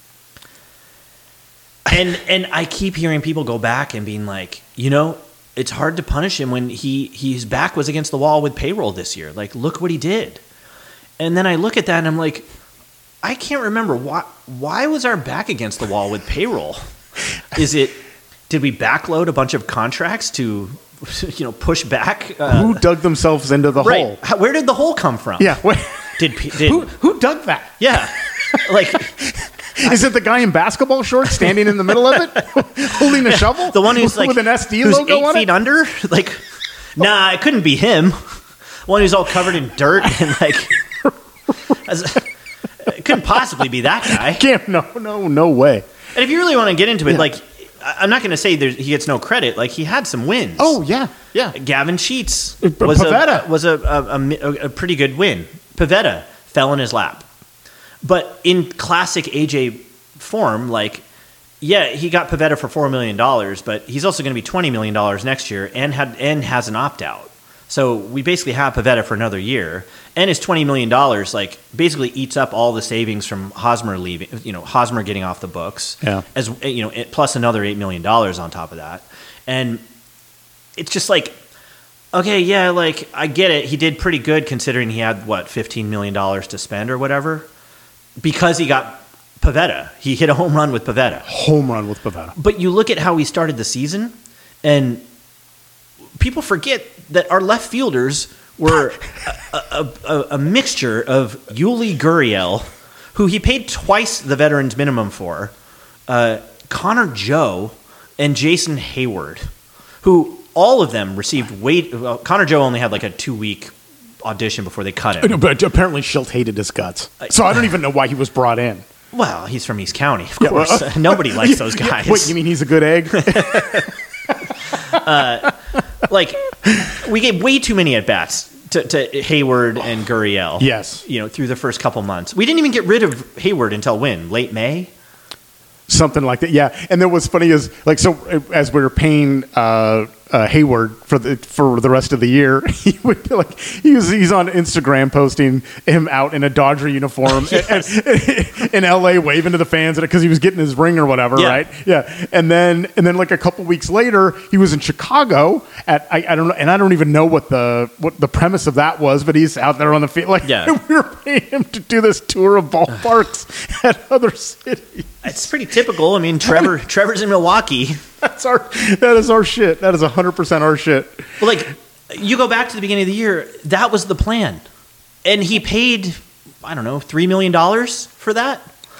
And I keep hearing people go back and being like, it's hard to punish him when his back was against the wall with payroll this year. Like, look what he did. And then I look at that and I'm like, I can't remember why was our back against the wall with payroll? Did we backload a bunch of contracts to push back? Who dug themselves into the hole? Where did the hole come from? Yeah. Who dug that? Yeah. Like, is it the guy in basketball shorts standing in the middle of it, holding a shovel? The one who's like with an SD who's logo 8 on feet it? under? Like, nah, it couldn't be him. One who's all covered in dirt and like, it couldn't possibly be that guy. No way. And if you really want to get into it, like, I'm not going to say he gets no credit. Like, he had some wins. Oh yeah. Gavin Sheets was a pretty good win. Pavetta fell in his lap. But in classic AJ form, like, he got Pavetta for $4 million, but he's also going to be $20 million next year and has an opt-out. So we basically have Pavetta for another year, and his $20 million, like, basically eats up all the savings from Hosmer leaving, Hosmer getting off the books, as plus another $8 million on top of that. And it's just like, okay, like, I get it. He did pretty good considering he had, $15 million to spend or whatever. Because he got Pavetta. He hit a home run with Pavetta. But you look at how he started the season, and people forget that our left fielders were a mixture of Yuli Gurriel, who he paid twice the veterans minimum for, Connor Joe, and Jason Hayward, who all of them received Connor Joe only had like a 2-week audition before they cut him. But apparently Schilt hated his guts. So I don't even know why he was brought in. Well, he's from East County, of course. Nobody likes those guys. Wait, you mean he's a good egg? Like, we gave way too many at-bats to Hayward and Gurriel. Yes. Through the first couple months. We didn't even get rid of Hayward until when? Late May? Something like that, yeah. And then what's funny is, like, so as we were paying Hayward for the rest of the year, he's on Instagram posting him out in a Dodger uniform in LA waving to the fans because he was getting his ring or whatever, right? Yeah. And then like a couple weeks later, he was in Chicago at I don't know, and I don't even know what the premise of that was, but he's out there on the field. Like, we were paying him to do this tour of ballparks at other cities. It's pretty typical. I mean, Trevor's in Milwaukee. That is our shit. That is 100% our shit. Well, like, you go back to the beginning of the year, that was the plan. And he paid, I don't know, $3 million for that.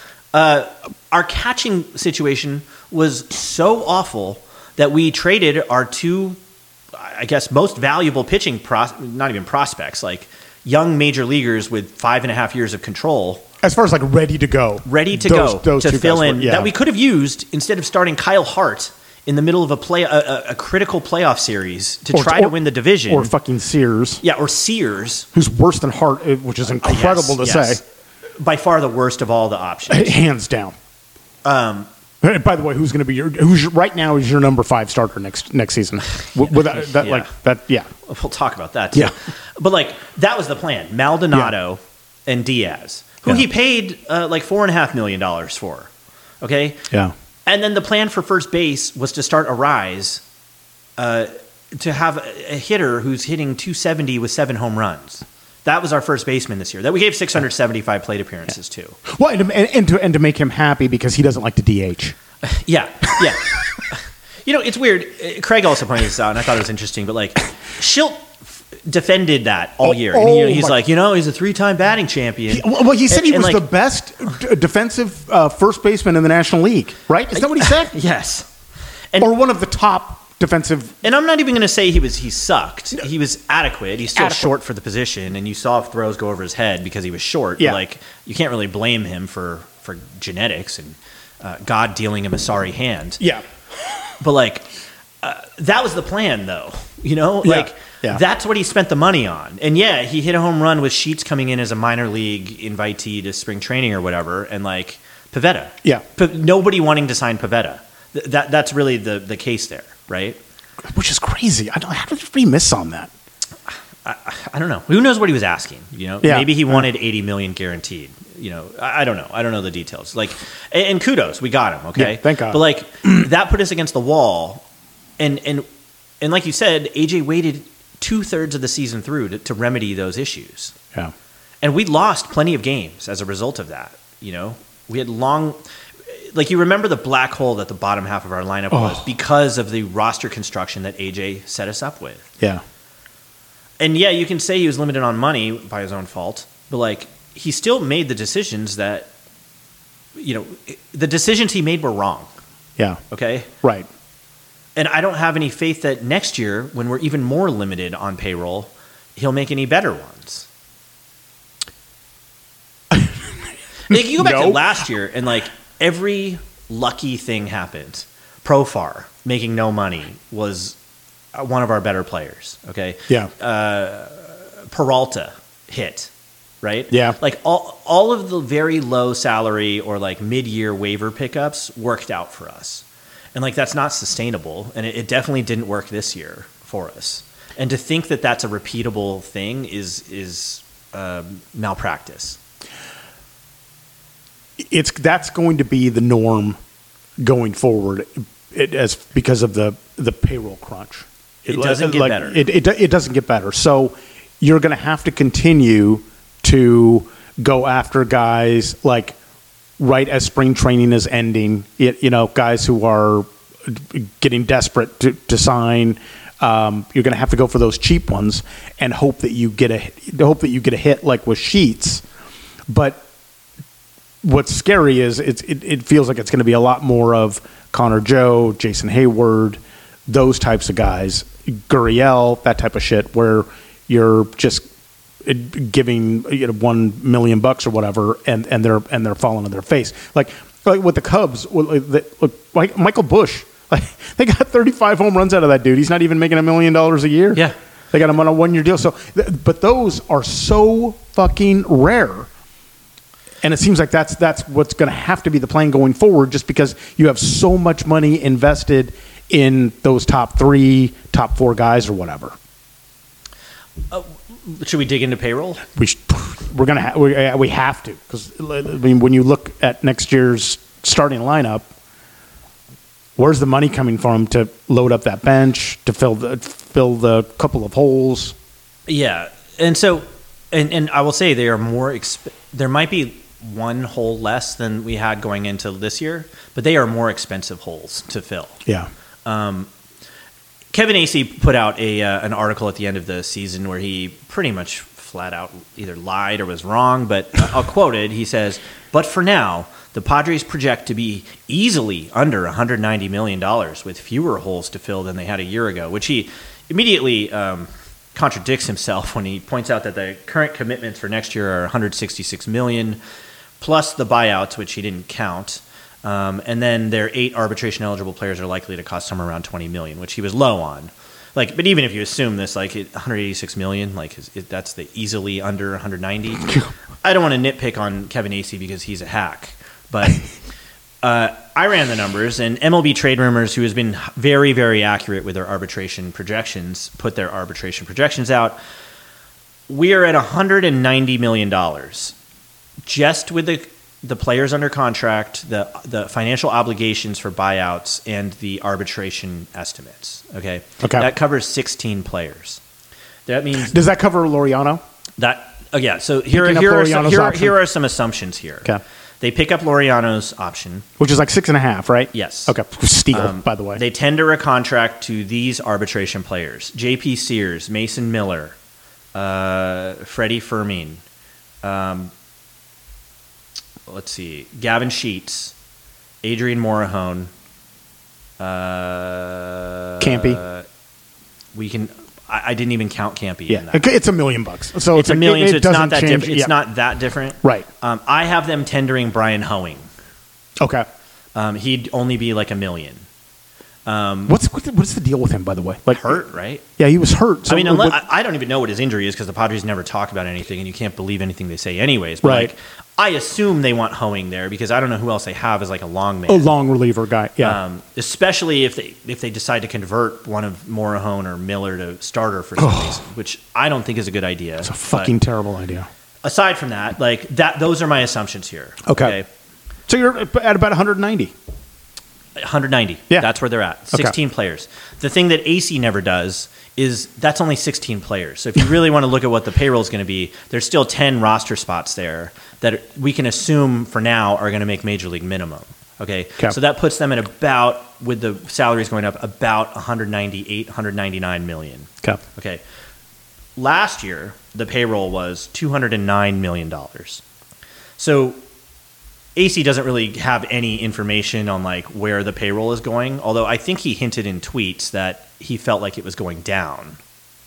Our catching situation was so awful that we traded our two, I guess, most valuable pitching, not even prospects, like young major leaguers with 5.5 years of control. As far as like ready to go to fill in that we could have used instead of starting Kyle Hart in the middle of a critical playoff series to try to win the division, or fucking Sears, or Sears, who's worse than Hart, which is incredible to say. By far the worst of all the options, hands down. By the way, who's going to be who's right now is your number 5 starter next season? Without that, like that, We'll talk about that too. Yeah, but like that was the plan: Maldonado and Diaz, who he paid like $4.5 million for. Okay. Yeah. And then the plan for first base was to start Arise, to have a hitter who's hitting .270 with 7 home runs. That was our first baseman this year. That we gave 675 plate appearances to. Well, and to make him happy because he doesn't like to DH. Yeah. It's weird. Craig also pointed this out, and I thought it was interesting. But like, Schilt defended that all year. And he's like, he's a 3-time batting champion. He said he was the best defensive first baseman in the National League, right? Is that what he said? Yes. Or one of the top defensive. And I'm not even going to say he sucked. He was adequate. He's still short for the position, and you saw throws go over his head because he was short. Yeah. But like, you can't really blame him for genetics and God dealing him a sorry hand. Yeah. But like, that was the plan, though. Yeah. That's what he spent the money on. And yeah, he hit a home run with Sheets coming in as a minor league invitee to spring training or whatever, and like Pivetta. Yeah. Nobody wanting to sign Pivetta. That's really the case there, right? Which is crazy. How did we miss on that? I don't know. Who knows what he was asking? Yeah. Maybe he wanted $80 million guaranteed. I don't know. I don't know the details. Like, and kudos, we got him. Okay, yeah, thank God. But like, that put us against the wall, and like you said, AJ waited 2/3 of the season through to remedy those issues. Yeah, and we lost plenty of games as a result of that. We had long. Like, you remember the black hole that the bottom half of our lineup was because of the roster construction that AJ set us up with. Yeah. And yeah, you can say he was limited on money by his own fault, but like, he still made the decisions that, the decisions he made were wrong. Yeah. Okay? Right. And I don't have any faith that next year, when we're even more limited on payroll, he'll make any better ones. Like, you go back to last year, and like, every lucky thing happened. Profar making no money was one of our better players. Okay. Yeah. Peralta hit, right? Yeah. Like, all of the very low salary or like mid-year waiver pickups worked out for us, and like, that's not sustainable, and it definitely didn't work this year for us. And to think that that's a repeatable thing is malpractice. That's going to be the norm going forward, because of the payroll crunch. It doesn't get better. It doesn't get better. So you're going to have to continue to go after guys like right as spring training is ending. Guys who are getting desperate to sign. You're going to have to go for those cheap ones and hope that you get a hit like with Sheets. But what's scary is it feels like it's going to be a lot more of Connor Joe, Jason Hayward, those types of guys, Gurriel, that type of shit, where you're just giving $1 million or whatever, and they're falling on their face. Like with the Cubs, like Michael Busch, like they got 35 home runs out of that dude. He's not even making $1 million a year. Yeah, they got him on a 1-year deal. So, but those are so fucking rare. And it seems like that's what's going to have to be the plan going forward, just because you have so much money invested in those top 3, top 4 guys or whatever. Should we dig into payroll? We have to, because I mean, when you look at next year's starting lineup, where's the money coming from to load up that bench, to fill the couple of holes? Yeah, and so and I will say they are more. There might be one hole less than we had going into this year, but they are more expensive holes to fill. Yeah. Kevin Acee put out an article at the end of the season where he pretty much flat out either lied or was wrong, but I'll quote it. He says, "But for now, the Padres project to be easily under $190 million with fewer holes to fill than they had a year ago," which he immediately contradicts himself when he points out that the current commitments for next year are $166 million, plus the buyouts, which he didn't count. And then their 8 arbitration-eligible players are likely to cost somewhere around $20 million, which he was low on. Like, but even if you assume this, like $186 million, like that's the easily under 190. I don't want to nitpick on Kevin Acee because he's a hack, but I ran the numbers, and MLB Trade Rumors, who has been very, very accurate with their arbitration projections, put their arbitration projections out. We are at $190 million just with the players under contract, the financial obligations for buyouts, and the arbitration estimates. Okay. That covers 16 players. That means, does that cover Laureano? Yeah. So here are some assumptions here. Okay. They pick up Laureano's option, which is like 6.5, right? Yes. Okay. Steal, by the way. They tender a contract to these arbitration players: J.P. Sears, Mason Miller, Freddie Fermin. Let's see, Gavin Sheets, Adrian Morahone, Campy. We can. I didn't even count Campy. Yeah, in that. It's $1 million. So it's $1 million. So it's not that change, different. It's not that different, right? I have them tendering Brian Hoeing. Okay. He'd only be like $1 million. What's the deal with him, by the way? Like Hurt, right? Yeah, he was hurt. So I mean, I don't even know what his injury is because the Padres never talk about anything, and you can't believe anything they say anyways. But Right. like, I assume they want Hoeing there because I don't know who else they have as like a long man. a long reliever guy. Yeah. Especially if they decide to convert one of Morahone or Miller to starter for some reason, which I don't think is a good idea. It's a fucking terrible idea. Aside from that, like those are my assumptions here. Okay. So you're at about 190. 190. Yeah. That's where they're at. 16 players. The thing that AC never does is that's only 16 players. So if you really want to look at what the payroll is going to be, there's still 10 roster spots there that we can assume for now are going to make major league minimum. Okay. So that puts them at about, with the salaries going up, about 198, 199 million. Okay. Last year, the payroll was $209 million. So AC doesn't really have any information on like where the payroll is going, although I think he hinted in tweets that he felt like it was going down.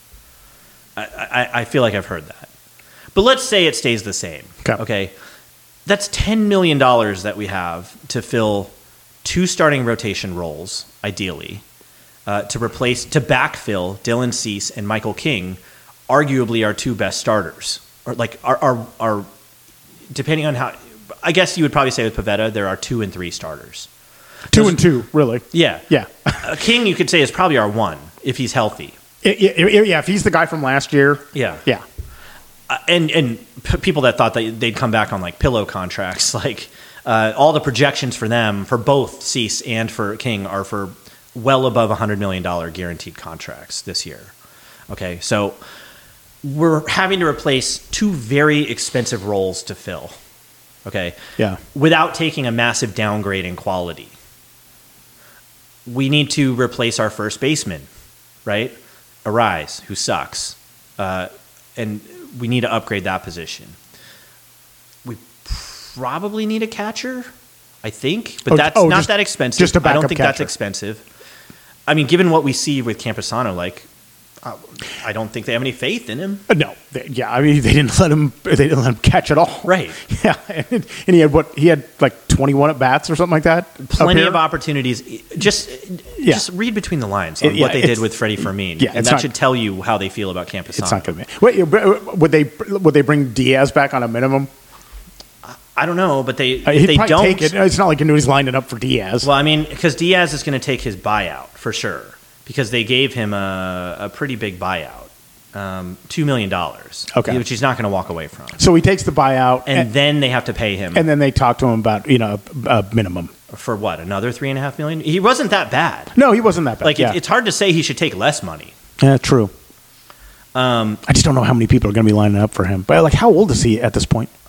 I feel like I've heard that. But let's say it stays the same. Okay. That's $10 million that we have to fill 2 starting rotation roles, ideally, to backfill Dylan Cease and Michael King, arguably our 2 best starters. Or like our depending on how, I guess you would probably say with Pivetta, there are 2 and 3 starters. 2 and 2, really? Yeah. Yeah. King, you could say, is probably our 1 if he's healthy. Yeah, if he's the guy from last year. Yeah. Yeah. And people that thought that they'd come back on like pillow contracts, like all the projections for them, for both Cease and for King, are for well above $100 million guaranteed contracts this year. Okay, so we're having to replace 2 very expensive roles to fill. Okay. Yeah. Without taking a massive downgrade in quality. We need to replace our first baseman, right? Arise, who sucks. And we need to upgrade that position. We probably need a catcher, I think, but that's not that expensive. Just a backup I don't think catcher. that's expensive. I mean, given what we see with Campusano, like, I don't think they have any faith in him. No, I mean they didn't let him catch it all. Right. Yeah, and he had like 21 at bats or something like that. Plenty of opportunities. Just read between the lines on what they did with Freddie Fermin. Yeah, and that should tell you how they feel about Campusano. It's not going to be. Wait, would they bring Diaz back on a minimum? I don't know, but if he'd they probably don't. Take it. It's not like he's lining up for Diaz. Well, I mean, because Diaz is going to take his buyout for sure, because they gave him a pretty big buyout, $2 million, which he's not going to walk away from. So he takes the buyout, and then they have to pay him, and then they talk to him about a minimum for what, another $3.5 million. He wasn't that bad. No, he wasn't that bad. Like it's hard to say he should take less money. Yeah, true. I just don't know how many people are going to be lining up for him. But like, how old is he at this point?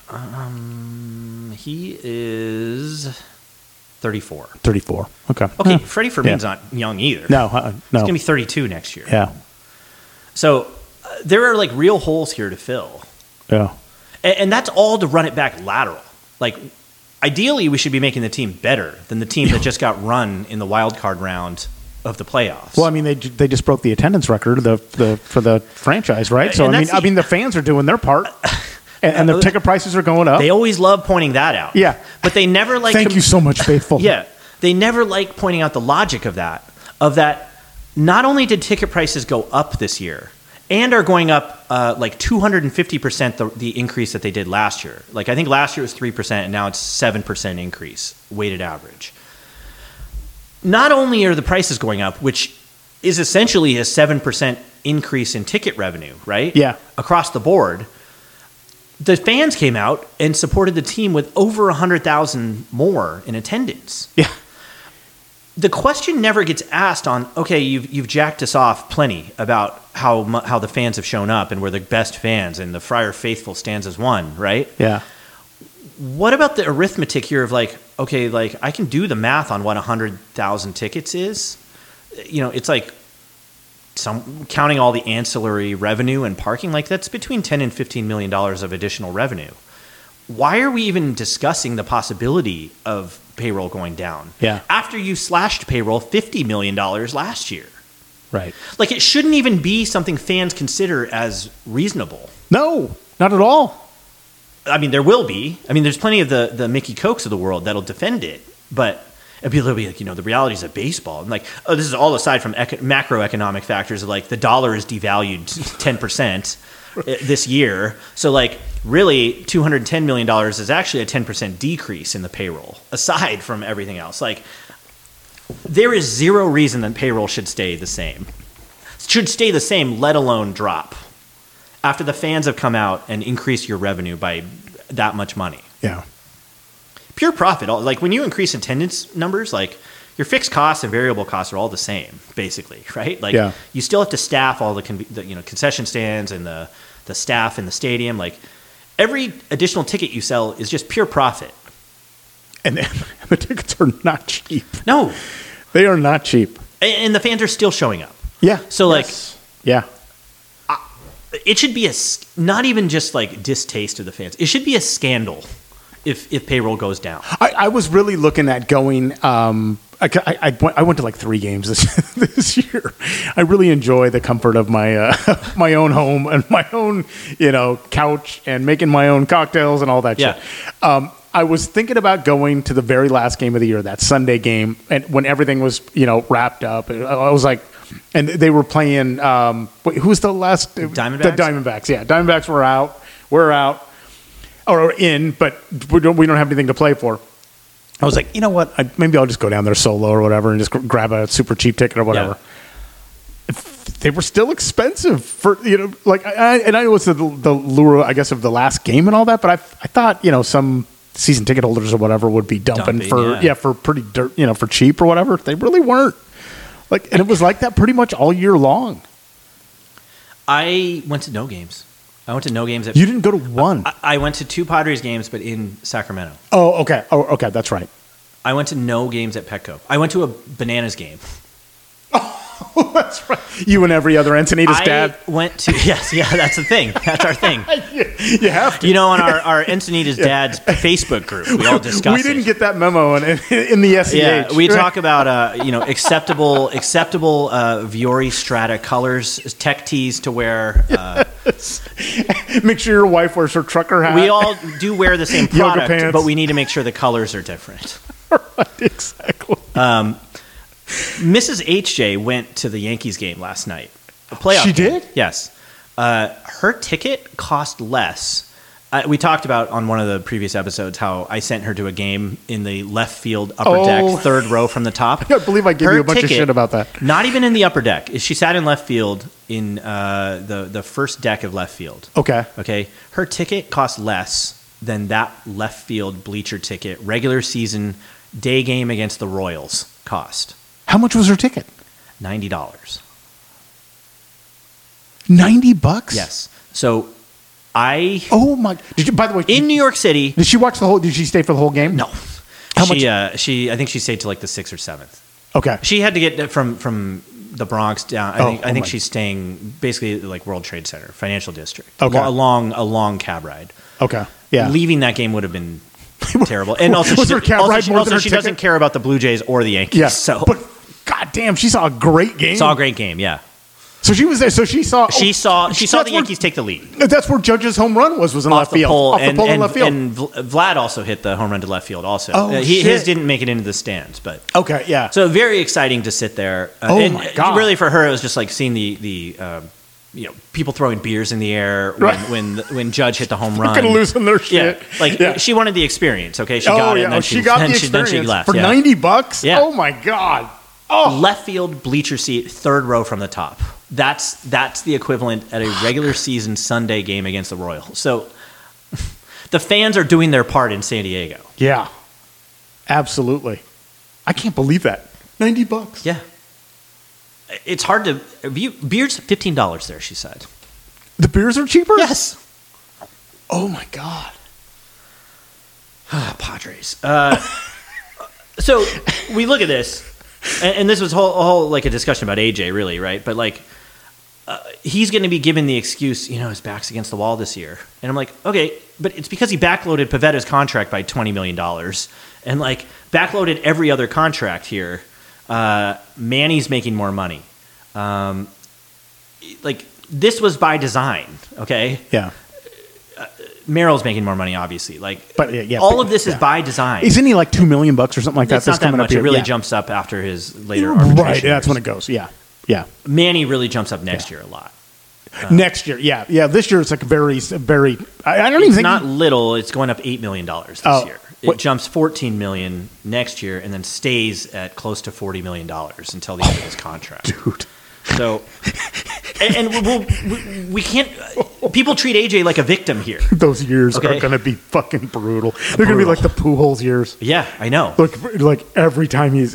He is 34. 34. Okay. Okay. Freddie Fermin's not young either. No. He's going to be 32 next year. Yeah. So there are like real holes here to fill. Yeah. And that's all to run it back lateral. Like, ideally, we should be making the team better than the team that just got run in the wild card round of the playoffs. Well, I mean, they just broke the attendance record for the franchise, right? So I mean, the fans are doing their part. And the ticket prices are going up. They always love pointing that out. Yeah. But they never like... Thank you so much, faithful. Yeah. They never like pointing out the logic of that. Not only did ticket prices go up this year, and are going up like 250% the increase that they did last year. Like, I think last year was 3%, and now it's 7% increase, weighted average. Not only are the prices going up, which is essentially a 7% increase in ticket revenue, right? Yeah. Across the board. The fans came out and supported the team with over 100,000 more in attendance. Yeah. The question never gets asked on, okay, you've jacked us off plenty about how the fans have shown up and we're the best fans and the Friar Faithful stands as one, right? Yeah. What about the arithmetic here of like, okay, like I can do the math on what 100,000 tickets is. You know, it's like counting all the ancillary revenue and parking, like that's between $10 and $15 million of additional revenue. Why are we even discussing the possibility of payroll going down? Yeah. After you slashed payroll $50 million last year. Right. Like it shouldn't even be something fans consider as reasonable. No, not at all. I mean, there will be. I mean, there's plenty of the Mickey Cokes of the world that'll defend it, but And people will be like, the realities of baseball. And like, oh, this is all aside from macroeconomic factors of like the dollar is devalued 10% this year. So like really $210 million is actually a 10% decrease in the payroll aside from everything else. Like there is zero reason that payroll should stay the same. Should stay the same, let alone drop. After the fans have come out and increased your revenue by that much money. Yeah. Pure profit. Like when you increase attendance numbers, like your fixed costs and variable costs are all the same, basically, right? Like you still have to staff all the concession stands and the staff in the stadium. Like every additional ticket you sell is just pure profit. And the tickets are not cheap. No. They are not cheap. And the fans are still showing up. Yeah. So like, yeah. It should be not even just like distaste of the fans. It should be a scandal if payroll goes down. I was really looking at going. I went to like 3 games this year. I really enjoy the comfort of my my own home and my own couch and making my own cocktails and all that shit. I was thinking about going to the very last game of the year, that Sunday game, and when everything was wrapped up. I was like. And they were playing. Who's the last? Diamondbacks. The Diamondbacks. Yeah, Diamondbacks were out. We're out, or in, but we don't have anything to play for. I was like, you know what? Maybe I'll just go down there solo or whatever, and just grab a super cheap ticket or whatever. Yeah. They were still expensive for like, I know it's the lure, I guess, of the last game and all that. But I thought some season ticket holders or whatever would be dumping for pretty dirt, for cheap or whatever. They really weren't. And it was like that pretty much all year long. I went to no games. You didn't go to one. I went to 2 Padres games, but in Sacramento. Oh, okay. Oh, okay. That's right. I went to no games at Petco. I went to a Bananas game. Oh, that's right. You and every other Encinitas dad. Went to that's the thing. That's our thing. You have to. On our Encinitas dad's Facebook group, we all discuss. We didn't get that memo in the SEH. Yeah, we talk about acceptable Viore Strata colors, tech tees to wear. Make sure your wife wears her trucker hat. We all do wear the same product, pants. but we need to make sure the colors are different. Right, exactly. Mrs. HJ went to the Yankees game last night. A playoff She game. did? Yes. Her ticket cost less. We talked about on one of the previous episodes how I sent her to a game in the left field upper deck, 3rd row from the top. I believe I gave you a bunch of shit about that. Not even in the upper deck. She sat in left field in the first deck of left field. Okay. Her ticket cost less than that left field bleacher ticket, regular season day game against the Royals cost. How much was her ticket? $90. $90? Yes. So Oh my! By the way, in New York City, did she watch the whole? Did she stay for the whole game? No. How much? I think she stayed to like the 6th or 7th. Okay. She had to get from the Bronx down. I think she's staying basically like World Trade Center, Financial District. Okay. A long cab ride. Okay. Yeah. Leaving that game would have been terrible. And also, she doesn't care about the Blue Jays or the Yankees. Yeah. So, but goddamn, she saw a great game. Yeah. So she was there. So she saw the Yankees take the lead. That's where Judge's home run was in left field. Off the pole in left field. And Vlad also hit the home run to left field. Also, shit. His didn't make it into the stands, but okay, yeah. So very exciting to sit there. My God! Really, for her, it was just like seeing the people throwing beers in the air when Judge hit the home run. Fucking losing their shit. She wanted the experience. Okay, she got it. And then she got the experience. Then she left for $90. Yeah. Oh my God. Oh. Left field bleacher seat, 3rd row from the top. That's the equivalent at a regular season Sunday game against the Royals. So the fans are doing their part in San Diego. Yeah, absolutely. I can't believe that. $90. Yeah. It's hard to view. Beers $15 there, she said. The beers are cheaper? Yes. Oh my God. Padres. So we look at this, and this was whole like a discussion about AJ, really, right? But like, he's going to be given the excuse, his back's against the wall this year, and I'm like, okay, but it's because he backloaded Pavetta's contract by $20 million, and like backloaded every other contract here. Manny's making more money. Like this was by design, okay? Yeah. Merrill's making more money, obviously. But yeah, all of this is by design. Isn't he like $2 million or something like that? It's not that much. It really jumps up after his later Right, arbitration that's years. when it goes. Yeah. Manny really jumps up next year a lot. Next year, yeah. This year it's like very. I don't even think Not little. It's going up $8 million this year. It jumps $14 million next year, and then stays at close to $40 million until the end of his contract. Dude. So, and we can't. People treat AJ like a victim here. Those years Okay. are going to be fucking brutal. They're going to be like the Pujols years. Yeah, I know. Like every time he's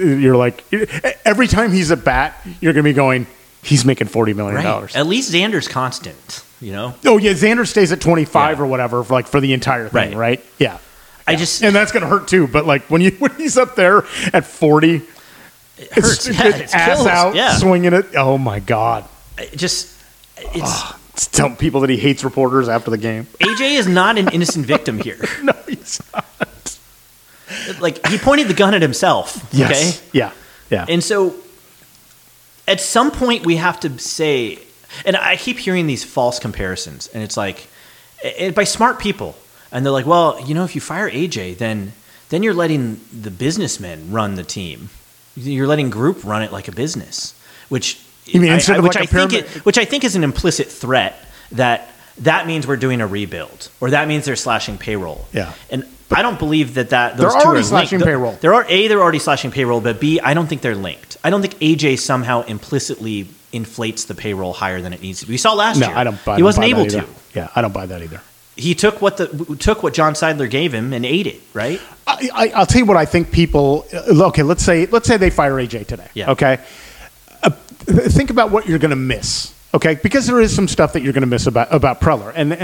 at bat, you're going to be going, he's making $40 million. Right. At least Xander's constant. You know. Oh yeah, Xander stays at 25 Yeah. or whatever for the entire thing, right? Yeah. I just And that's going to hurt too. But like when he's up there at 40, it hurts. It ass kills. out, swinging it. Oh my god! It's Telling people that he hates reporters after the game. AJ is not an innocent victim here. No, he's not. Like he pointed the gun at himself. Yes. Okay. Yeah. And so, at some point, we have to say, and I keep hearing these false comparisons, and it's like by smart people. And they're like, well, if you fire AJ, then you're letting the businessmen run the team. You're letting Group run it like a business, which you mean instead of which like I think which I think is an implicit threat that means we're doing a rebuild, or that means they're slashing payroll. Yeah. And I don't believe that those they're two are already slashing linked. payroll. They're already slashing payroll, but B, I don't think they're linked. I don't think AJ somehow implicitly inflates the payroll higher than it needs to be. We saw last year. I don't buy. He wasn't buy able that to. either. Yeah, I don't buy that either. He took what John Seidler gave him and ate it, right? I'll tell you what I think people. Okay, let's say they fire AJ today. Yeah. Okay. Think about what you're going to miss. Okay, because there is some stuff that you're going to miss about Preller, and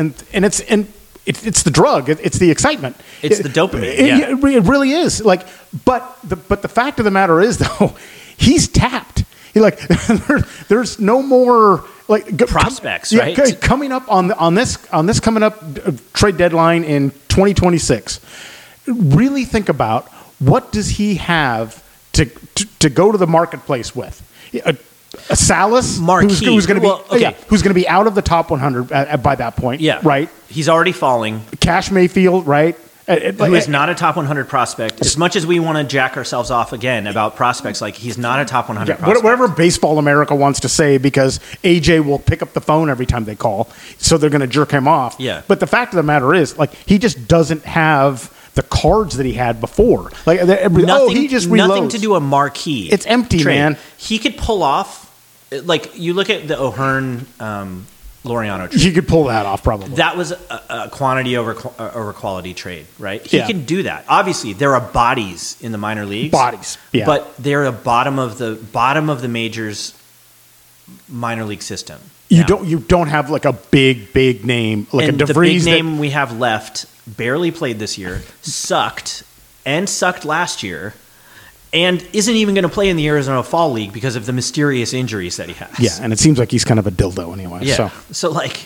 it's the drug, it's the excitement, it's the dopamine. It really is. Like, but the fact of the matter is though, he's tapped. There's no more prospects, right? Coming up on this coming up trade deadline in 2026. Really think about what does he have to go to the marketplace with. A Salas, who's going to be out of the top 100 by that point. Yeah, right. He's already falling. Cash Mayfield, right? Who is not a top 100 prospect. As much as we want to jack ourselves off again about prospects, like he's not a top 100 prospect. Whatever Baseball America wants to say, because AJ will pick up the phone every time they call, so they're going to jerk him off. Yeah. But the fact of the matter is, like, he just doesn't have the cards that he had before. Like, he just reloads. Nothing to do a marquee. It's empty, trade. man. He could pull off, like, you look at the O'Hearn Laureano trade. He could pull that off, probably. That was a quantity over quality trade, right? He can do that. Obviously, there are bodies in the minor leagues. Yeah. But they're a bottom of the majors minor league system. You don't have like a big name like a DeVries. The big name we have left barely played this year, sucked last year, and isn't even going to play in the Arizona Fall League because of the mysterious injuries that he has. Yeah, and it seems like he's kind of a dildo anyway. Yeah. So like,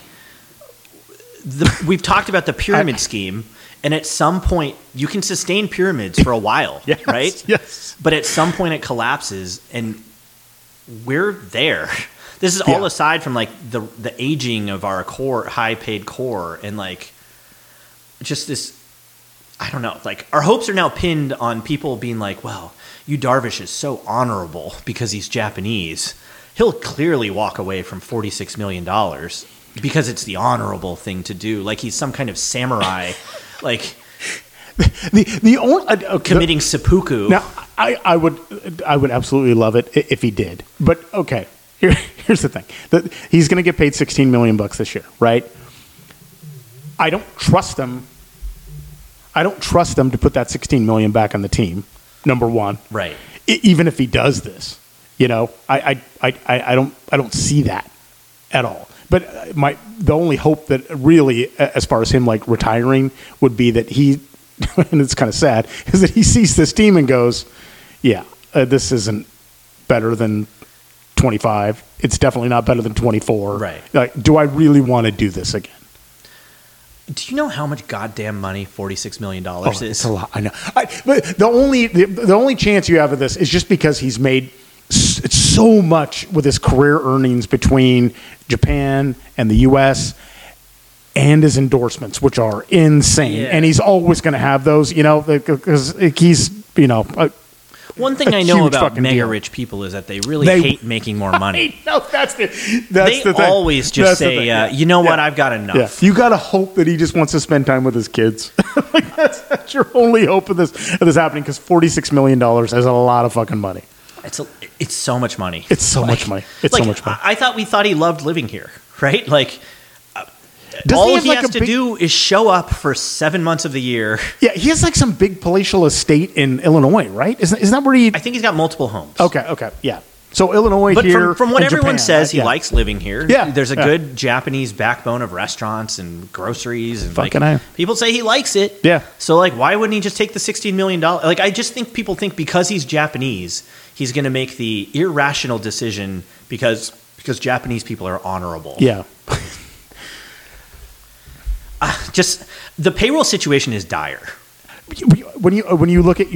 we've talked about the pyramid scheme, and at some point you can sustain pyramids for a while, yes, right? Yes. But at some point it collapses, and we're there. This is all aside from like the aging of our core, high paid core, and like just this. I don't know. Like, our hopes are now pinned on people being like, well, Yu Darvish is so honorable because he's Japanese. He'll clearly walk away from $46 million because it's the honorable thing to do. Like, he's some kind of samurai, like, the only committing seppuku. Now, I would absolutely love it if he did. But, okay, here's the thing. He's going to get paid $16 million this year, right? I don't trust them. I don't trust them to put that $16 million back on the team. Number one, right? Even if he does this, I don't see that at all. But the only hope that really, as far as him like retiring, would be that he, and it's kind of sad, is that he sees this team and goes, yeah, this isn't better than 25. It's definitely not better than 24. Right? Like, do I really want to do this again? Do you know how much goddamn money $46 million is? It's a lot. I know. But the only chance you have of this is just because he's made so much with his career earnings between Japan and the U.S. and his endorsements, which are insane. Yeah. And he's always going to have those, because he's, One thing a I know huge about fucking mega deal. rich people is that they really hate making more money. No, that's the They thing. always just That's the say, thing, yeah. you know what, Yeah. I've got enough. Yeah, you got to hope that he just wants to spend time with his kids. That's your only hope of this happening, because $46 million is a lot of fucking money. It's so much money. It's so much money. It's so much money. I thought we thought he loved living here, right? Like, Doesn't all have he like has a to big- do is show up for 7 months of the year. Yeah, he has like some big palatial estate in Illinois, right? Isn't that where he? I think he's got multiple homes. Okay, yeah. So Illinois But here, from what and everyone Japan, says, right? he Yeah. likes living here. Yeah, There's a yeah. good Japanese backbone of restaurants and groceries, and Fucking A. people say he likes it. Yeah. So why wouldn't he just take the $16 million? Like, I just think people think because he's Japanese, he's going to make the irrational decision because Japanese people are honorable. Yeah. Just the payroll situation is dire. When you look at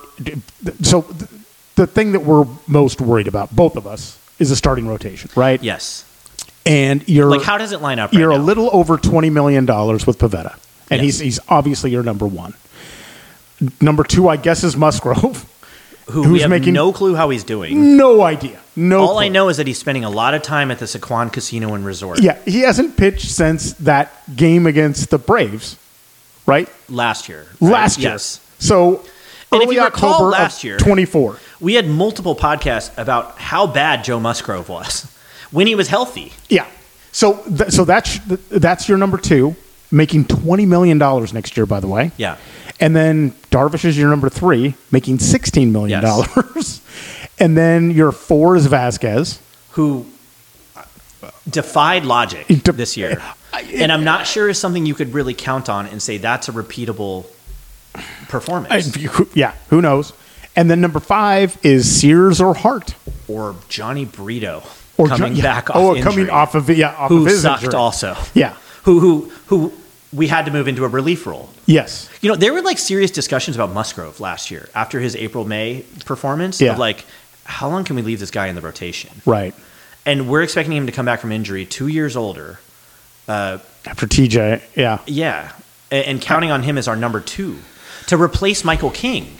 the thing that we're most worried about, both of us, is a starting rotation, right? Yes. And you're How does it line up? Right you're now? a little over $20 million with Pavetta, and Yes. he's obviously your number one. Number two, I guess, is Musgrove. who's who's we have making- no clue how he's doing. No idea. All I clue. know is that he's spending a lot of time at the Saquon Casino and Resort. Yeah, he hasn't pitched since that game against the Braves, right? Last year. Right? Last year. Yes. So And if early you recall October last of year- 24. We had multiple podcasts about how bad Joe Musgrove was when he was healthy. Yeah. So that's your number two, making $20 million next year, by the way. Yeah. And then Darvish is your number three, making $16 million. And then your four is Vasquez. Who defied logic He de- this year. And I'm not sure is something you could really count on and say that's a repeatable performance. Who knows? And then number five is Sears or Hart. Or Johnny Brito Or coming John- back off injury. coming off of who his sucked injury. also. Yeah. Who we had to move into a relief role. Yes. There were serious discussions about Musgrove last year after his April-May performance. Yeah. Of how long can we leave this guy in the rotation? Right. And we're expecting him to come back from injury 2 years older. After TJ. Yeah. Yeah. And counting on him as our number two to replace Michael King.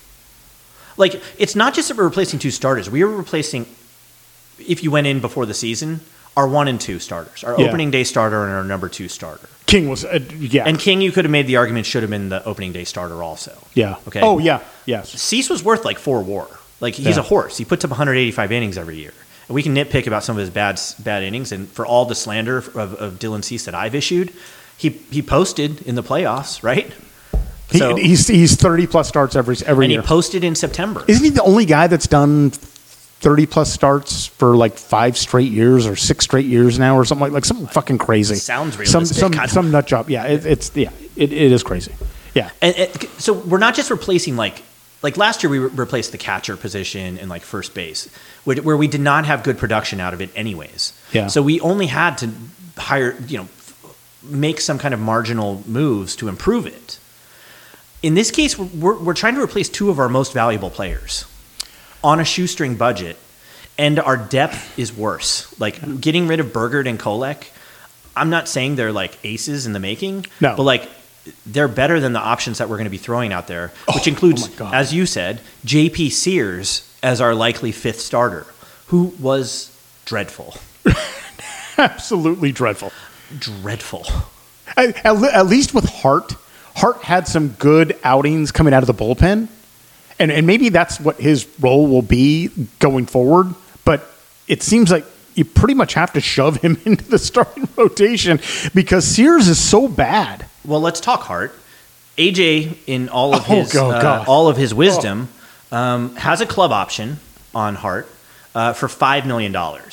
It's not just that we're replacing two starters. We are replacing, if you went in before the season, our 1 and 2 starters, our Yeah. opening day starter and our number 2 starter. King was, yeah. And King, you could have made the argument, should have been the opening day starter also. Yeah. Okay. Oh, yeah. Yes. Cease was worth 4 WAR. He's Yeah. a horse. He puts up 185 innings every year. And we can nitpick about some of his bad innings. And for all the slander of Dylan Cease that I've issued, he posted in the playoffs, right? He's 30 plus starts every and year. he posted in September. Isn't he the only guy that's done 30 plus starts for 5 straight years or 6 straight years now or something like something fucking crazy? Sounds realistic. Some nut job. Yeah, it is crazy. Yeah. And so we're not just replacing like last year we replaced the catcher position and first base where we did not have good production out of it anyways. Yeah. So we only had to hire, make some kind of marginal moves to improve it. In this case, we're trying to replace 2 of our most valuable players on a shoestring budget, and our depth is worse. Getting rid of Bergert and Kolek, I'm not saying they're aces in the making, No. but they're better than the options that we're going to be throwing out there, which includes, my God. as you said, J.P. Sears as our likely 5th starter, who was dreadful. Absolutely dreadful. Dreadful. At least with Hart had some good outings coming out of the bullpen. And maybe that's what his role will be going forward. But it seems like you pretty much have to shove him into the starting rotation because Sears is so bad. Well, let's talk Hart. AJ, in all of his wisdom, has a club option on Hart for $5 million.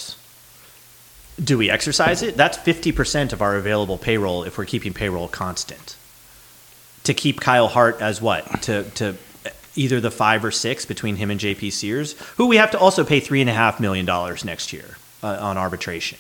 Do we exercise it? That's 50% of our available payroll if we're keeping payroll constant. To keep Kyle Hart as what? To either the 5 or 6 between him and JP Sears, who we have to also pay $3.5 million next year on arbitration.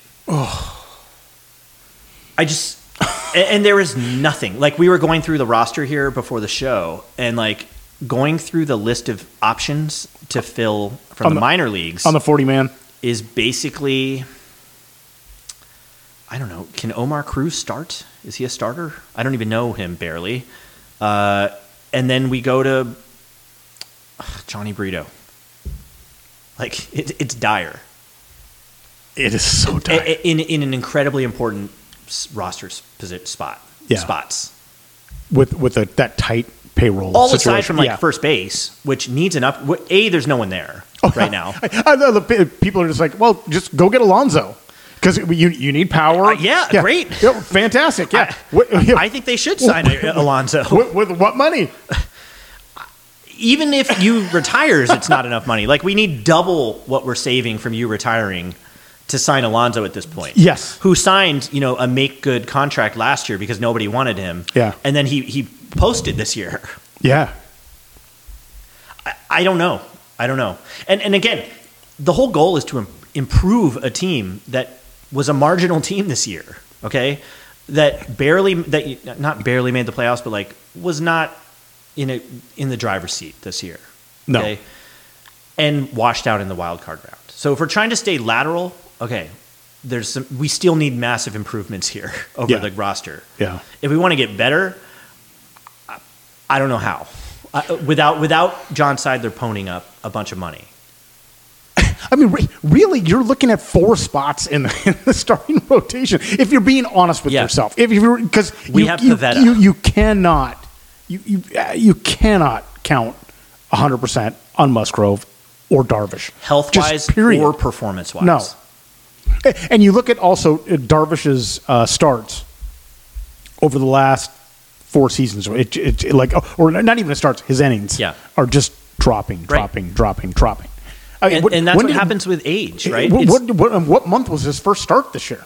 And there is nothing. We were going through the roster here before the show, and going through the list of options to fill from the minor leagues On the 40-man. is basically, I don't know. Can Omar Cruz start? Is he a starter? I don't even know him barely. And then we go to Johnny Brito. Like, it's dire. It is so dire. In an incredibly important roster spot. Yeah. Spots. With that tight payroll All situation. aside from first base, which needs an up. There's no one there right now. People are just like, well, just go get Alonso because you need power. Great, fantastic. Yeah, I think they should sign Alonso. With what money? Even if you retires, it's not enough money. Like, we need double what we're saving from you retiring to sign Alonso at this point. Yes. Who signed, a make good contract last year because nobody wanted him. Yeah. And then he posted this year. Yeah. I don't know. And again, the whole goal is to improve a team that was a marginal team this year. Okay. Not barely made the playoffs, but was not in the driver's seat this year. No. Okay? And washed out in the wild card round. So if we're trying to stay lateral, okay, we still need massive improvements here over the roster. Yeah. If we want to get better, I don't know how. Without John Seidler ponying up a bunch of money. I mean, really, you're looking at 4 spots in the starting rotation. If you're being honest with yourself, because we have Pivetta. You cannot. You cannot count 100% on Musgrove or Darvish. Health-wise or performance-wise. No. And you look at also Darvish's starts over the last 4 seasons. Or not even the starts, his innings are just dropping. And that's what happens with age, right? What month was his first start this year?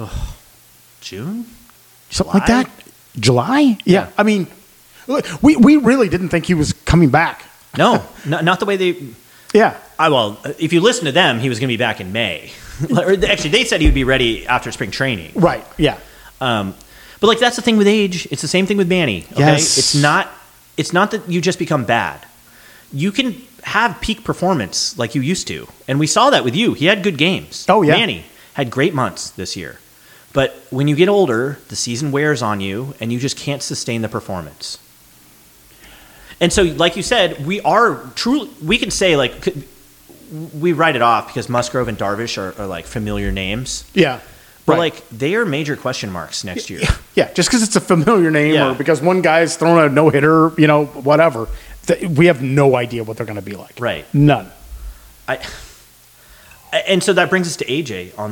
June? Something like that? July? Yeah. I mean, we really didn't think he was coming back. No, not the way they... Yeah. Well, if you listen to them, he was going to be back in May. Actually, they said he would be ready after spring training. Right, yeah. But that's the thing with age. It's the same thing with Manny. Okay? Yes. It's not that you just become bad. You can have peak performance like you used to. And we saw that with you. He had good games. Oh, yeah. Manny had great months this year. But when you get older, the season wears on you, and you just can't sustain the performance. And so, like you said, we can say, we write it off because Musgrove and Darvish are familiar names. Yeah. But they are major question marks next year. Yeah, just because it's a familiar name or because one guy's thrown a no-hitter, whatever. We have no idea what they're going to be like. Right. None. And so that brings us to AJ on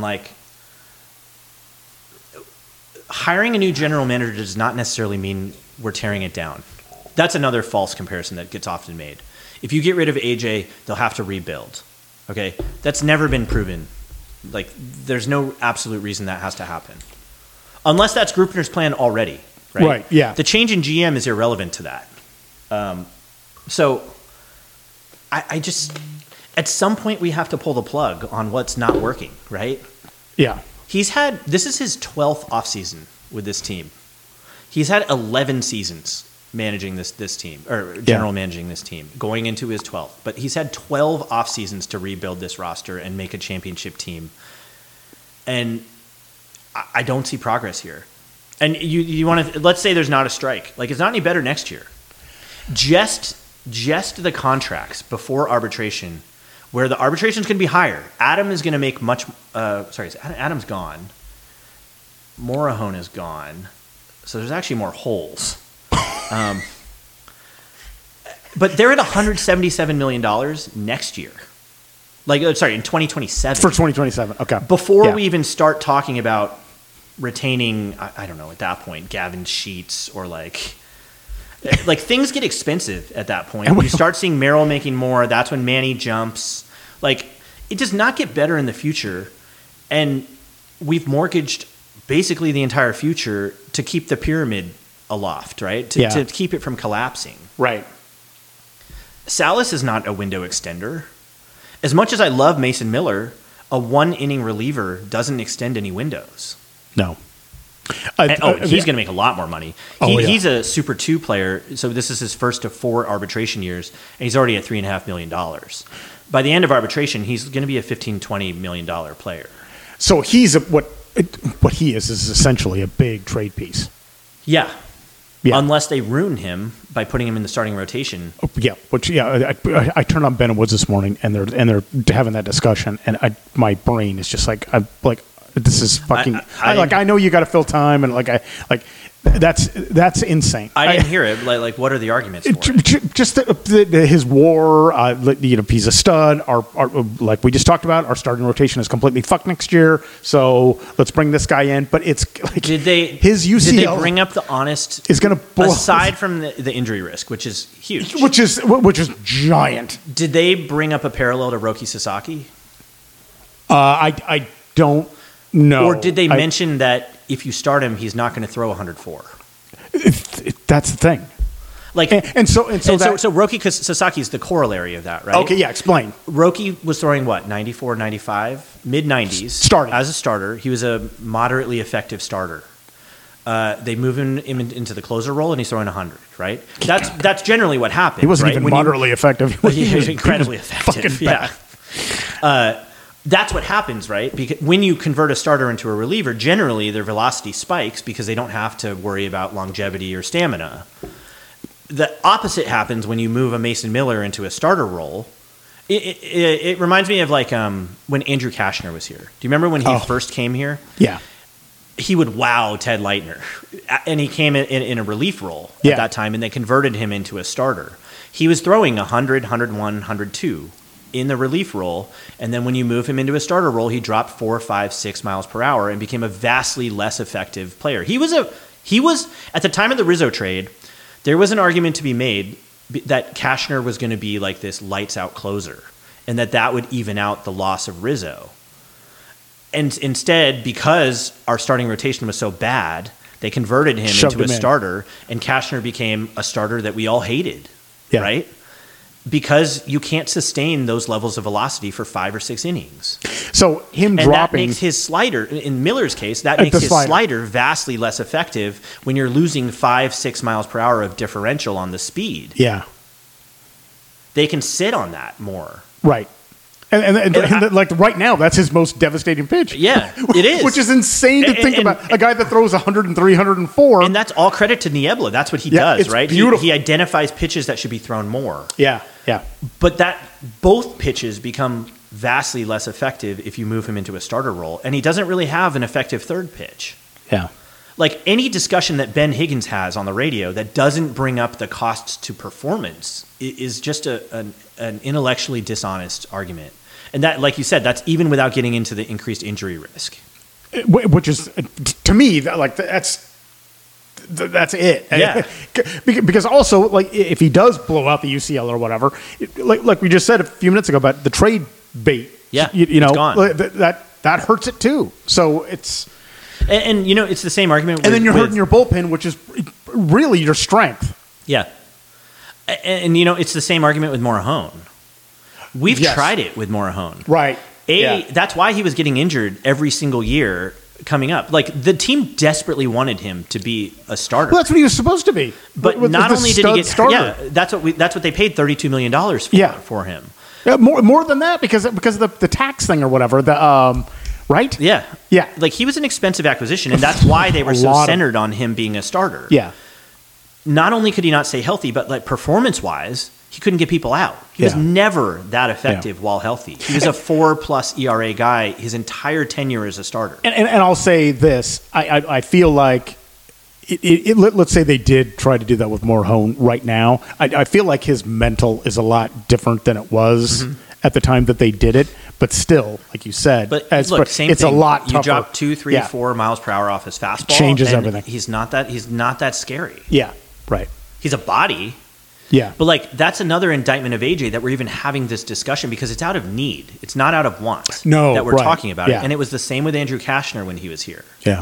hiring a new general manager does not necessarily mean we're tearing it down. That's another false comparison that gets often made. If you get rid of AJ, they'll have to rebuild. Okay? That's never been proven. There's no absolute reason that has to happen. Unless that's Grupner's plan already. Right, yeah. The change in GM is irrelevant to that. So I just, at some point we have to pull the plug on what's not working, right? Yeah. This is his 12th offseason with this team. He's had 11 seasons managing this team, or managing this team, going into his 12th. But he's had 12 off seasons to rebuild this roster and make a championship team. And I don't see progress here. And you want to, let's say there's not a strike. It's not any better next year. Just the contracts before arbitration, where the arbitration's going to be higher. Adam is going to make Adam's gone. Morejon is gone. So there's actually more holes. But they're at $177 million next year. In 2027. For 2027, okay. Before we even start talking about retaining, I don't know, at that point, Gavin Sheets or things get expensive at that point. You start seeing Merrill making more. That's when Manny jumps. It does not get better in the future. And we've mortgaged basically the entire future to keep the pyramid aloft, right? To keep it from collapsing. Right. Salas is not a window extender. As much as I love Mason Miller, a one-inning reliever doesn't extend any windows. No. He's going to make a lot more money. He's a Super 2 player, so this is his first of 4 arbitration years, and he's already at $3.5 million. By the end of arbitration, he's going to be a $15, $20 million player. So he's what what he is essentially a big trade piece. Yeah. Yeah. Unless they ruin him by putting him in the starting rotation. I turned on Ben Woods this morning, and they're having that discussion, and my brain is just like, this is fucking. I know you got to fill time, and that's insane. I didn't hear it. Like, what are the arguments for it? Just his WAR. He's a stud. Our like we just talked about, our starting rotation is completely fucked next year. So let's bring this guy in. But it's like his UCL. Did they bring up the honest? Is going to aside from the injury risk, which is huge, which is giant. Did they bring up a parallel to Roki Sasaki? I don't know. Or did they mention that if you start him, he's not going to throw 104? That's the thing. Like, so Roki Sasaki is the corollary of that, right? Okay, yeah, explain. Roki was throwing what, 94, 95, mid-90s. Starting. As a starter. He was a moderately effective starter. They move him into the closer role, and he's throwing 100, right? That's generally what happened. He wasn't right? even moderately effective. He was incredibly effective. Yeah. That's what happens, right? Because when you convert a starter into a reliever, generally their velocity spikes because they don't have to worry about longevity or stamina. The opposite happens when you move a Mason Miller into a starter role. It reminds me of like when Andrew Cashner was here. Do you remember when he first came here? Yeah. He would wow Ted Leitner. And he came in a relief role at that time, and they converted him into a starter. He was throwing 100, 101, 102 in the relief role, and then when you move him into a starter role, he dropped 4, 5, 6 miles per hour and became a vastly less effective player. He was at the time of the Rizzo trade, there was an argument to be made that Cashner was going to be like this lights out closer, and that would even out the loss of Rizzo. And instead, because our starting rotation was so bad, they converted him into a starter, and Cashner became a starter that we all hated, right? Because you can't sustain those levels of velocity for 5 or 6 innings. So dropping... that makes his slider, in Miller's case, that makes his slider vastly less effective when you're losing 5, 6 miles per hour of differential on the speed. Yeah. They can sit on that more. Right. And like right now, that's his most devastating pitch. Yeah, it is. Which is insane to think about. A guy that throws 103, 104. And that's all credit to Niebla. That's what he does, right? Beautiful. He identifies pitches that should be thrown more. Yeah, yeah. But both pitches become vastly less effective if you move him into a starter role. And he doesn't really have an effective third pitch. Yeah. Like any discussion that Ben Higgins has on the radio that doesn't bring up the costs to performance is just an intellectually dishonest argument. And that, like you said, that's even without getting into the increased injury risk. Which is, to me, that's it. Yeah. Because also, like, if he does blow out the UCL or whatever, like we just said a few minutes ago about the trade bait, you know, gone. that hurts it too. So it's... And you know, it's the same argument. And then you're hurting your bullpen, which is really your strength. Yeah. And you know, it's the same argument with Morejon. We've tried it with Morejon. Right. That's why he was getting injured every single year coming up. Like, the team desperately wanted him to be a starter. Well, that's what he was supposed to be. But not only did he get starter. Yeah, that's what they paid $32 million for him. Yeah, more than that because of the tax thing or whatever. Right? Yeah. Yeah. Like, he was an expensive acquisition, and that's why they were so centered on him being a starter. Yeah. Not only could he not stay healthy, but like performance-wise, he couldn't get people out. He was never that effective while healthy. He was a 4+ ERA guy his entire tenure as a starter. And I'll say this. I feel like, let's say they did try to do that with Morejon right now. I feel like his mental is a lot different than it was at the time that they did it. But still, like you said, same it's thing. A lot tougher. You drop 2, 3, 4 miles per hour off his fastball. Changes and everything. He's not that scary. Yeah, right. He's a body. Yeah. But like, that's another indictment of AJ that we're even having this discussion because it's out of need. It's not out of want. No, that we're talking about it. Yeah. And it was the same with Andrew Cashner when he was here. Yeah.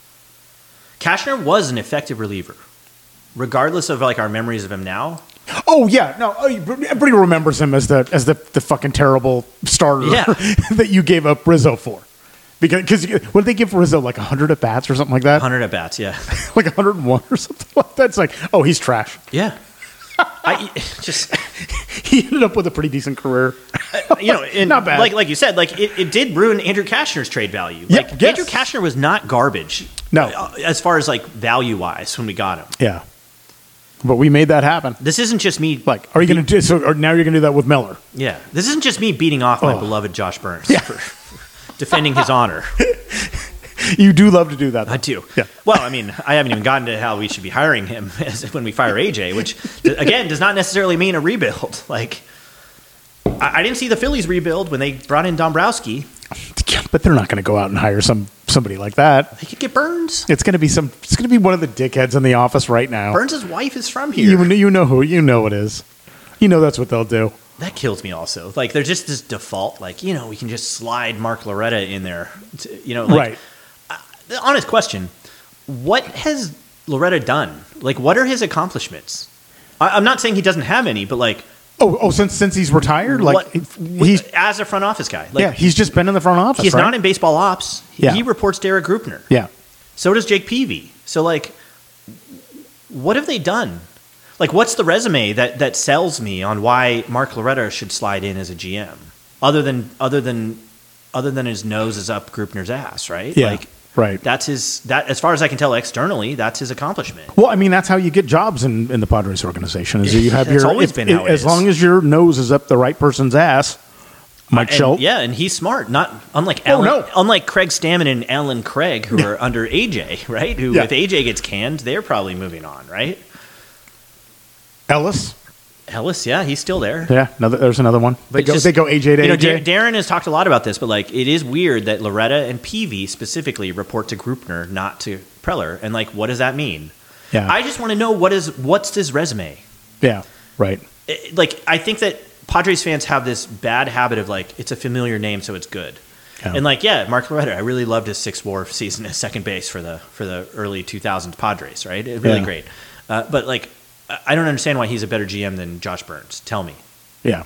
Cashner was an effective reliever, regardless of like our memories of him now. Oh yeah, no. Everybody remembers him as the fucking terrible starter that you gave up Rizzo for. Because what did they give Rizzo, like 100 at bats or something like that? 100 at bats, yeah. Like 101 or something like that. It's like, oh, he's trash. Yeah. I just He ended up with a pretty decent career. and Not bad. Like you said, like it did ruin Andrew Kashner's trade value. Yeah, Like yes. Andrew Kashner was not garbage. No. As far as like value wise when we got him. Yeah. But we made that happen. This isn't just me. Like, are you going to do so? Or now you're going to do that with Miller? Yeah, this isn't just me beating off my Oh. beloved Josh Burns Yeah. for defending his honor. You do love to do that, though. I do. Yeah. Well, I mean, I haven't even gotten to how we should be hiring him when we fire AJ, which again does not necessarily mean a rebuild. Like, I didn't see the Phillies rebuild when they brought in Dombrowski. But they're not going to go out and hire somebody like that. They could get Burns. It's going to be It's going to be one of the dickheads in the office right now. Burns' wife is from here. You know who? You know it is. You know that's what they'll do. That kills me also. Like, there's just this default, like, we can just slide Mark Loretta in there. Right. The honest question, what has Loretta done? Like, what are his accomplishments? I'm not saying he doesn't have any, but like... Since he's retired? Like, he's... As a front office guy. Like, Yeah, he's just been in the front office, he's right? not in baseball ops. Yeah. He reports Derek Grupner. Yeah. So does Jake Peavy. So, like, what have they done? Like, what's the resume that sells me on why Mark Loretta should slide in as a GM? Other than his nose is up Grupner's ass, right? Yeah, Like, right. That's as far as I can tell externally, that's his accomplishment. Well, I mean, that's how you get jobs in the Padres organization. Is you have It's always been how it as is. long as your nose is up the right person's ass. Mike Schultz. Yeah, and he's smart. Not unlike unlike Craig Stammen and Alan Craig, who are under AJ, right? Who, Yeah. if AJ gets canned, they're probably moving on, right? Ellis. Yeah, he's still there. Yeah, there's another one. They go AJ to AJ. Darren has talked a lot about this, but like it is weird that Loretta and Peavy specifically report to Grupner, not to Preller. And like, what does that mean? Yeah. I just want to know what's his resume. Yeah, right. Like, I think that Padres fans have this bad habit of like, it's a familiar name, so it's good. Yeah. And like, yeah, Mark Loretta, I really loved his 6-WAR season at second base for the early 2000s Padres, right? Really great. But like, I don't understand why he's a better GM than Josh Burns. Tell me. Yeah.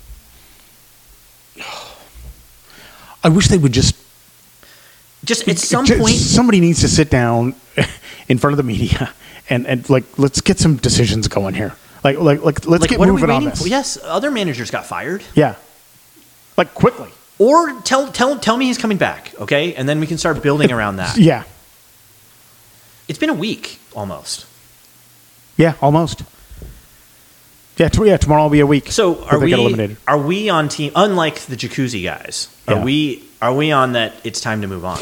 I wish they would just at some point, somebody needs to sit down in front of the media and like, let's get some decisions going here. Like let's get what are we moving on waiting this. for? Yes, other managers got fired. Yeah. Like quickly. Or tell me he's coming back, okay? And then we can start building around that. Yeah. It's been a week almost. Yeah, almost. Yeah, tomorrow will be a week. So that they get eliminated. are we on team? Unlike the Jacuzzi guys, are we on that? It's time to move on.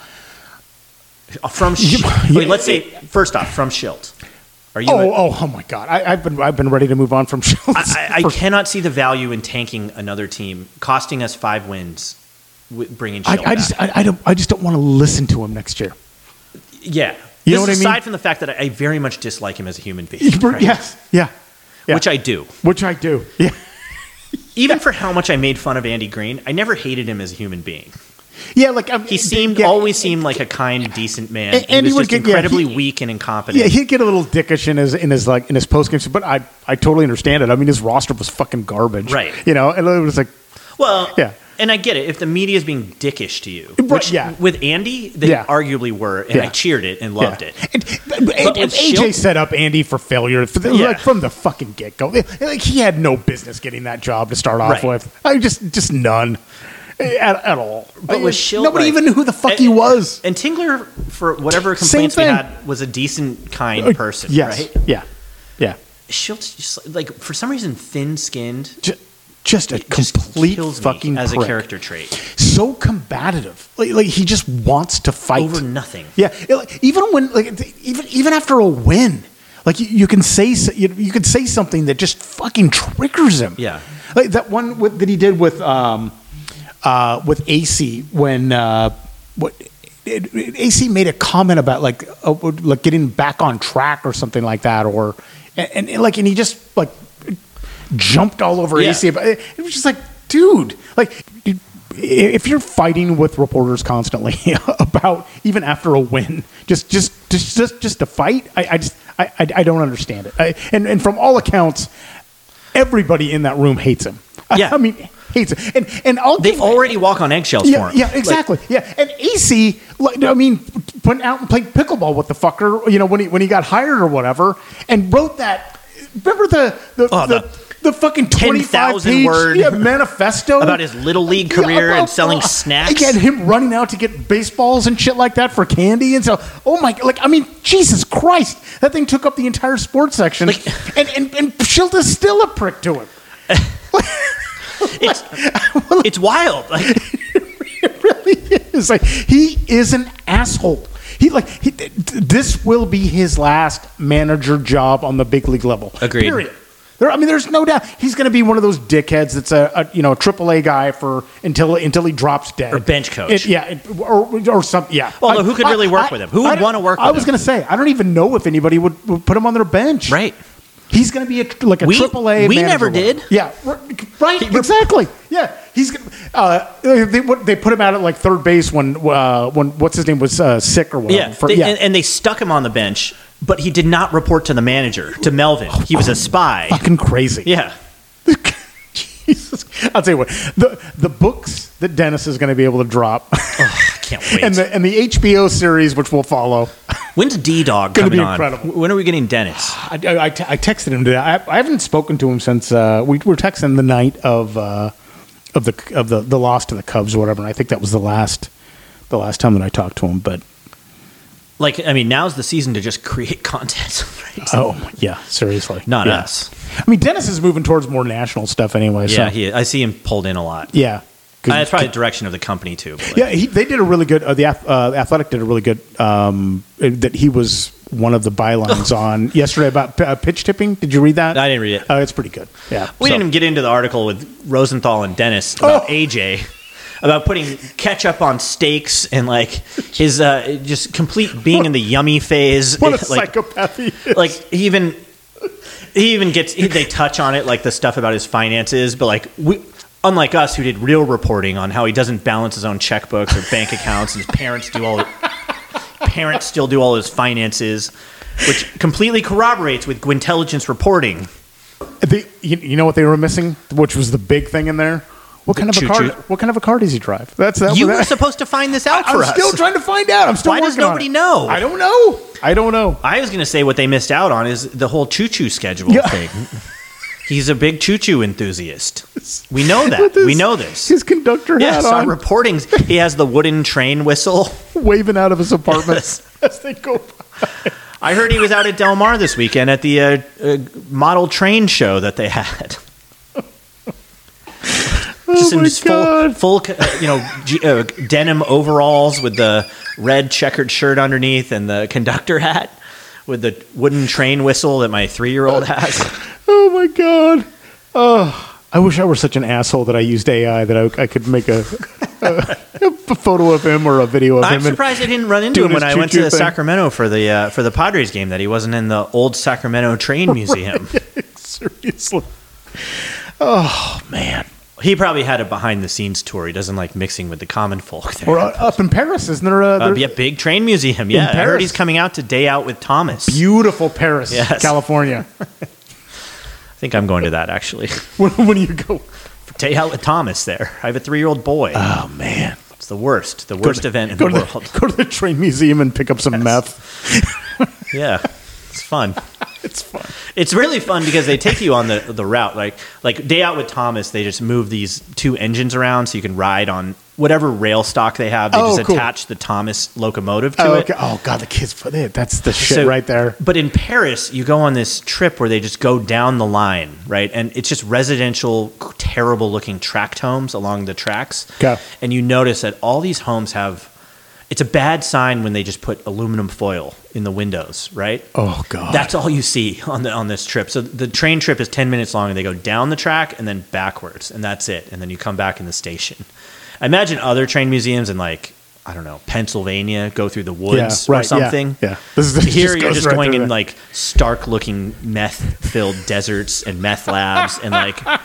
From wait, let's say first off from Schilt. Are you? Oh my God! I've been ready to move on from Schultz. I cannot see the value in tanking another team, costing us 5 wins, bringing Schilt back. I just don't want to listen to him next year. Yeah, You know what I mean? Aside from the fact that I very much dislike him as a human being, right? Yes, yeah. Which I do. Yeah. Even for how much I made fun of Andy Green, I never hated him as a human being. Yeah, like He always seemed like a kind, decent man. And he was he would just incredibly weak and incompetent. Yeah, he'd get a little dickish in his post game, but I totally understand it. I mean, his roster was fucking garbage, Right. You know, and it was like, Well, yeah. And I get it. If the media is being dickish to you, Right, which yeah. with Andy, they Yeah. arguably were, and I Yeah. cheered it and loved yeah. it. And with AJ Schilt- set up Andy for failure Yeah. like from the fucking get go. Like he had no business getting that job to start off Right. with. I just none at all. But with Schilt, nobody like- even knew who the fuck he was. And Tingler, for whatever Same complaints we thing. had, was a decent, kind person, Yes. right? Yeah. Schilt's just like, for some reason, thin-skinned. Just a complete kills me fucking as a prick. character trait. So combative. Like he just wants to fight Over nothing. Yeah, even when even after a win, like you can say you could say something that just fucking triggers him. Yeah. Like that one that he did with AC when AC made a comment about like getting back on track or something like that, and he just like jumped all over Yeah. AC. It was just like, dude, like if you're fighting with reporters constantly about even after a win, just to fight, I don't understand it. And from all accounts, everybody in that room hates him. Yeah. I mean, hates him. And They already walk on eggshells for him. yeah, exactly. And AC, I mean, went out and played pickleball with the fucker, you know, when he got hired or whatever, and wrote that remember the fucking 10,000 25-page word manifesto about his little league career and selling snacks. Again, him running out to get baseballs and shit like that for candy, and so Jesus Christ, that thing took up the entire sports section, and Schilder's still a prick to him. It's wild. It really is. Like, he is an asshole. This will be his last manager job on the big league level. Agreed. Period. There's no doubt he's going to be one of those dickheads that's a AAA guy until he drops dead, or bench coach. Or something. Yeah. Well, who could really work with him? Who would want to work with him? I was going to say, I don't even know if anybody would put him on their bench. Right. He's going to be a AAA. We never did. Yeah. Right. Exactly. Yeah. He's they put him out at like third base when what's his name was sick or whatever. Yeah. And they stuck him on the bench. But he did not report to the manager, to Melvin. He was a spy. Fucking crazy. Yeah. Jesus. I'll tell you what. The books that Dennis is going to be able to drop. I can't wait. and the HBO series, which will follow. When's D-Dog coming on? Incredible. When are we getting Dennis? I texted him today. I haven't spoken to him since we were texting the night of the loss to the Cubs or whatever. And I think that was the last time that I talked to him. But now's the season to just create content. Right? Oh, yeah, seriously. Not us. Dennis is moving towards more national stuff anyway. Yeah, so. I see him pulled in a lot. Yeah. It's probably the direction of the company, too. They did a really good, the Athletic did a really good, that he was one of the bylines on yesterday about pitch tipping. Did you read that? I didn't read it. It's pretty good. Yeah. We didn't even get into the article with Rosenthal and Dennis about AJ. About putting ketchup on steaks and his just complete being in the yummy phase. What a psychopath he is. He even gets they touch on it, like the stuff about his finances, but unlike us who did real reporting on how he doesn't balance his own checkbooks or bank accounts, and his parents still do all his finances, which completely corroborates with Gwintelligence reporting. You know what they were missing, which was the big thing in there. What kind of a car does he drive? You were supposed to find this out for us. I'm still trying to find out. Why does nobody know? I don't know. I was going to say what they missed out on is the whole choo-choo schedule thing. He's a big choo-choo enthusiast. We know that. We know this. His conductor hat on. Our reportings. He has the wooden train whistle. Waving out of his apartment as they go by. I heard he was out at Del Mar this weekend at the model train show that they had. Just in his full denim overalls with the red checkered shirt underneath and the conductor hat with the wooden train whistle that my 3-year-old has. Oh my God! Oh, I wish I were such an asshole that I used AI that I could make a photo of him or a video of him. I'm surprised I didn't run into him when I went to Sacramento for the Padres game. That he wasn't in the old Sacramento Train Museum. Seriously. Oh man. He probably had a behind-the-scenes tour. He doesn't like mixing with the common folk there. Or up in Paris, isn't there a big train museum? Yeah, I heard he's coming out to Day Out with Thomas. Beautiful Paris, yes. California. I think I'm going to that, actually. When do you go? Day Out with Thomas there. I have a 3-year-old boy. Oh, man. It's the worst event in the world. Go to the train museum and pick up some meth. Yeah, it's fun. It's fun. It's really fun because they take you on the route. Like Day Out with Thomas, they just move these 2 engines around so you can ride on whatever rail stock they have. They attach the Thomas locomotive to it. Oh, God, the kids put it. That's the shit right there. But in Paris, you go on this trip where they just go down the line, right? And it's just residential, terrible-looking tract homes along the tracks. Okay. And you notice that all these homes have... It's a bad sign when they just put aluminum foil in the windows, right? Oh, God. That's all you see on this trip. So the train trip is 10 minutes long, and they go down the track and then backwards, and that's it. And then you come back in the station. I imagine other train museums in, I don't know, Pennsylvania go through the woods or something. Yeah. Here you're just going in stark-looking meth-filled deserts and meth labs and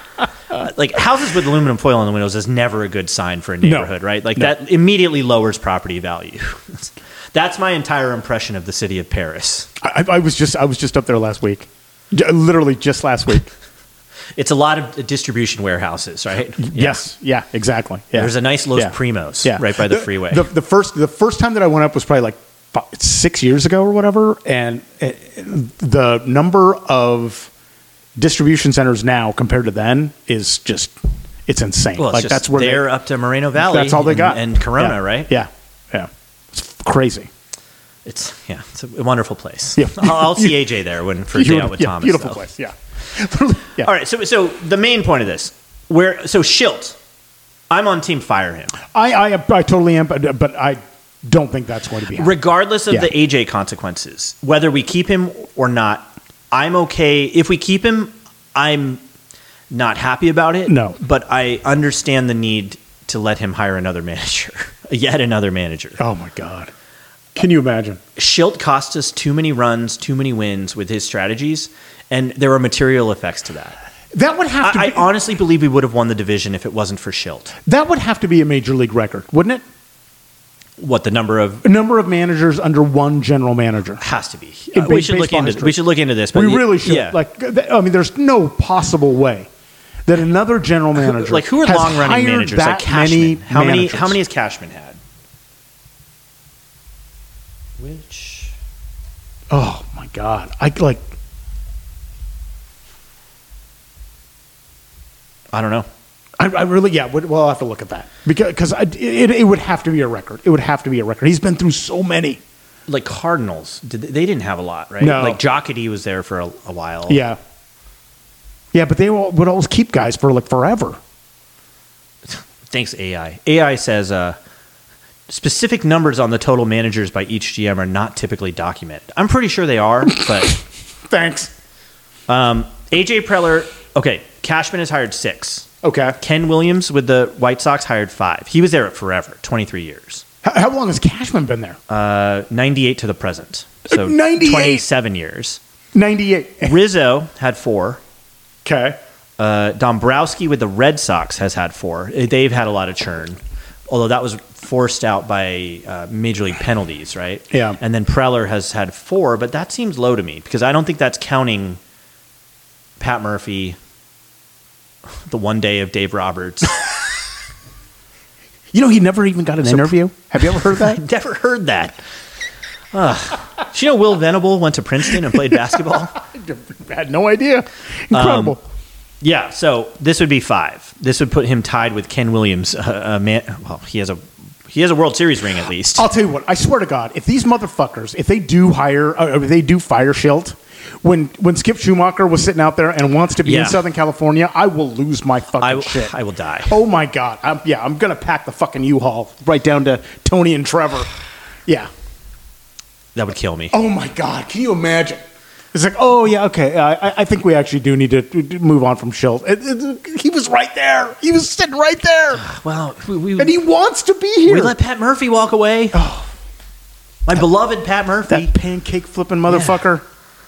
houses with aluminum foil on the windows is never a good sign for a neighborhood, right? That immediately lowers property value. That's my entire impression of the city of Paris. I was just up there last week, literally just last week. It's a lot of distribution warehouses, right? Yes. Yeah, exactly. Yeah. There's a nice Los Primos right by the freeway. The first time that I went up was probably 6 years ago or whatever, and the number of distribution centers now compared to then is just, it's insane. Well, it's just that's where they're up to Moreno Valley. That's all they got. And Corona, Yeah. right? Yeah. Yeah. It's crazy. It's a wonderful place. Yeah. I'll see AJ there for a day out with Thomas. Beautiful though. place. Yeah. Yeah. All right. So the main point of this, Schilt, I'm on team fire him. I totally am, but I don't think that's going to be happening. Regardless of Yeah. the AJ consequences, whether we keep him or not, I'm okay. If we keep him, I'm not happy about it. No. But I understand the need to let him hire another manager, yet another manager. Oh my God. Can you imagine? Schilt cost us too many runs, too many wins with his strategies, and there were material effects to that. That would have to I be, honestly believe we would have won the division if it wasn't for Schilt. that would have to be a major league record, wouldn't it? What the number of A number of managers under one general manager. has to be. In We should look baseball into history. we should look into this. But We really should. Yeah. There's no possible way that another general manager Like who are has long running hired managers like that many Cashman? How managers. many has Cashman had? Which Oh my God! I don't know. I really, yeah. I'll have to look at that because it would have to be a record. It would have to be a record. He's been through so many. Like Cardinals, they didn't have a lot, right? No. Like Jocketty was there for a while. Yeah, yeah, but they would always keep guys for like forever. Thanks, AI. AI says specific numbers on the total managers by each GM are not typically documented. I'm pretty sure they are, but Thanks. AJ Preller. Okay, Cashman has hired 6. Okay. Ken Williams with the White Sox hired 5. He was there forever, 23 years. How long has Cashman been there? 98 to the present. So 98? 27 years. 98. Rizzo had 4. Okay. Dombrowski with the Red Sox has had 4. They've had a lot of churn, although that was forced out by major league penalties, right? Yeah. And then Preller has had 4, but that seems low to me because I don't think that's counting Pat Murphy, the one day of Dave Roberts. You know, he never even got an interview. Have you ever heard that? Never heard that. Do you know Will Venable went to Princeton and played basketball? I had no idea. Incredible. Yeah, so this would be 5. This would put him tied with Ken Williams. Well, he has a World Series ring at least. I'll tell you what. I swear to God, if these motherfuckers, if they do fire Schilt, when Skip Schumacher was sitting out there and wants to be Yeah. in Southern California, I will lose my fucking shit. I will die. Oh my God. I'm gonna pack the fucking U-Haul right down to Tony and Trevor. Yeah. That would kill me. Oh my God. Can you imagine? It's like, oh yeah, okay. I think we actually do need to move on from Schilt. He was right there. He was sitting right there, Well, and he wants to be here. we let Pat Murphy walk away. My beloved Pat Murphy. that pancake flipping motherfucker.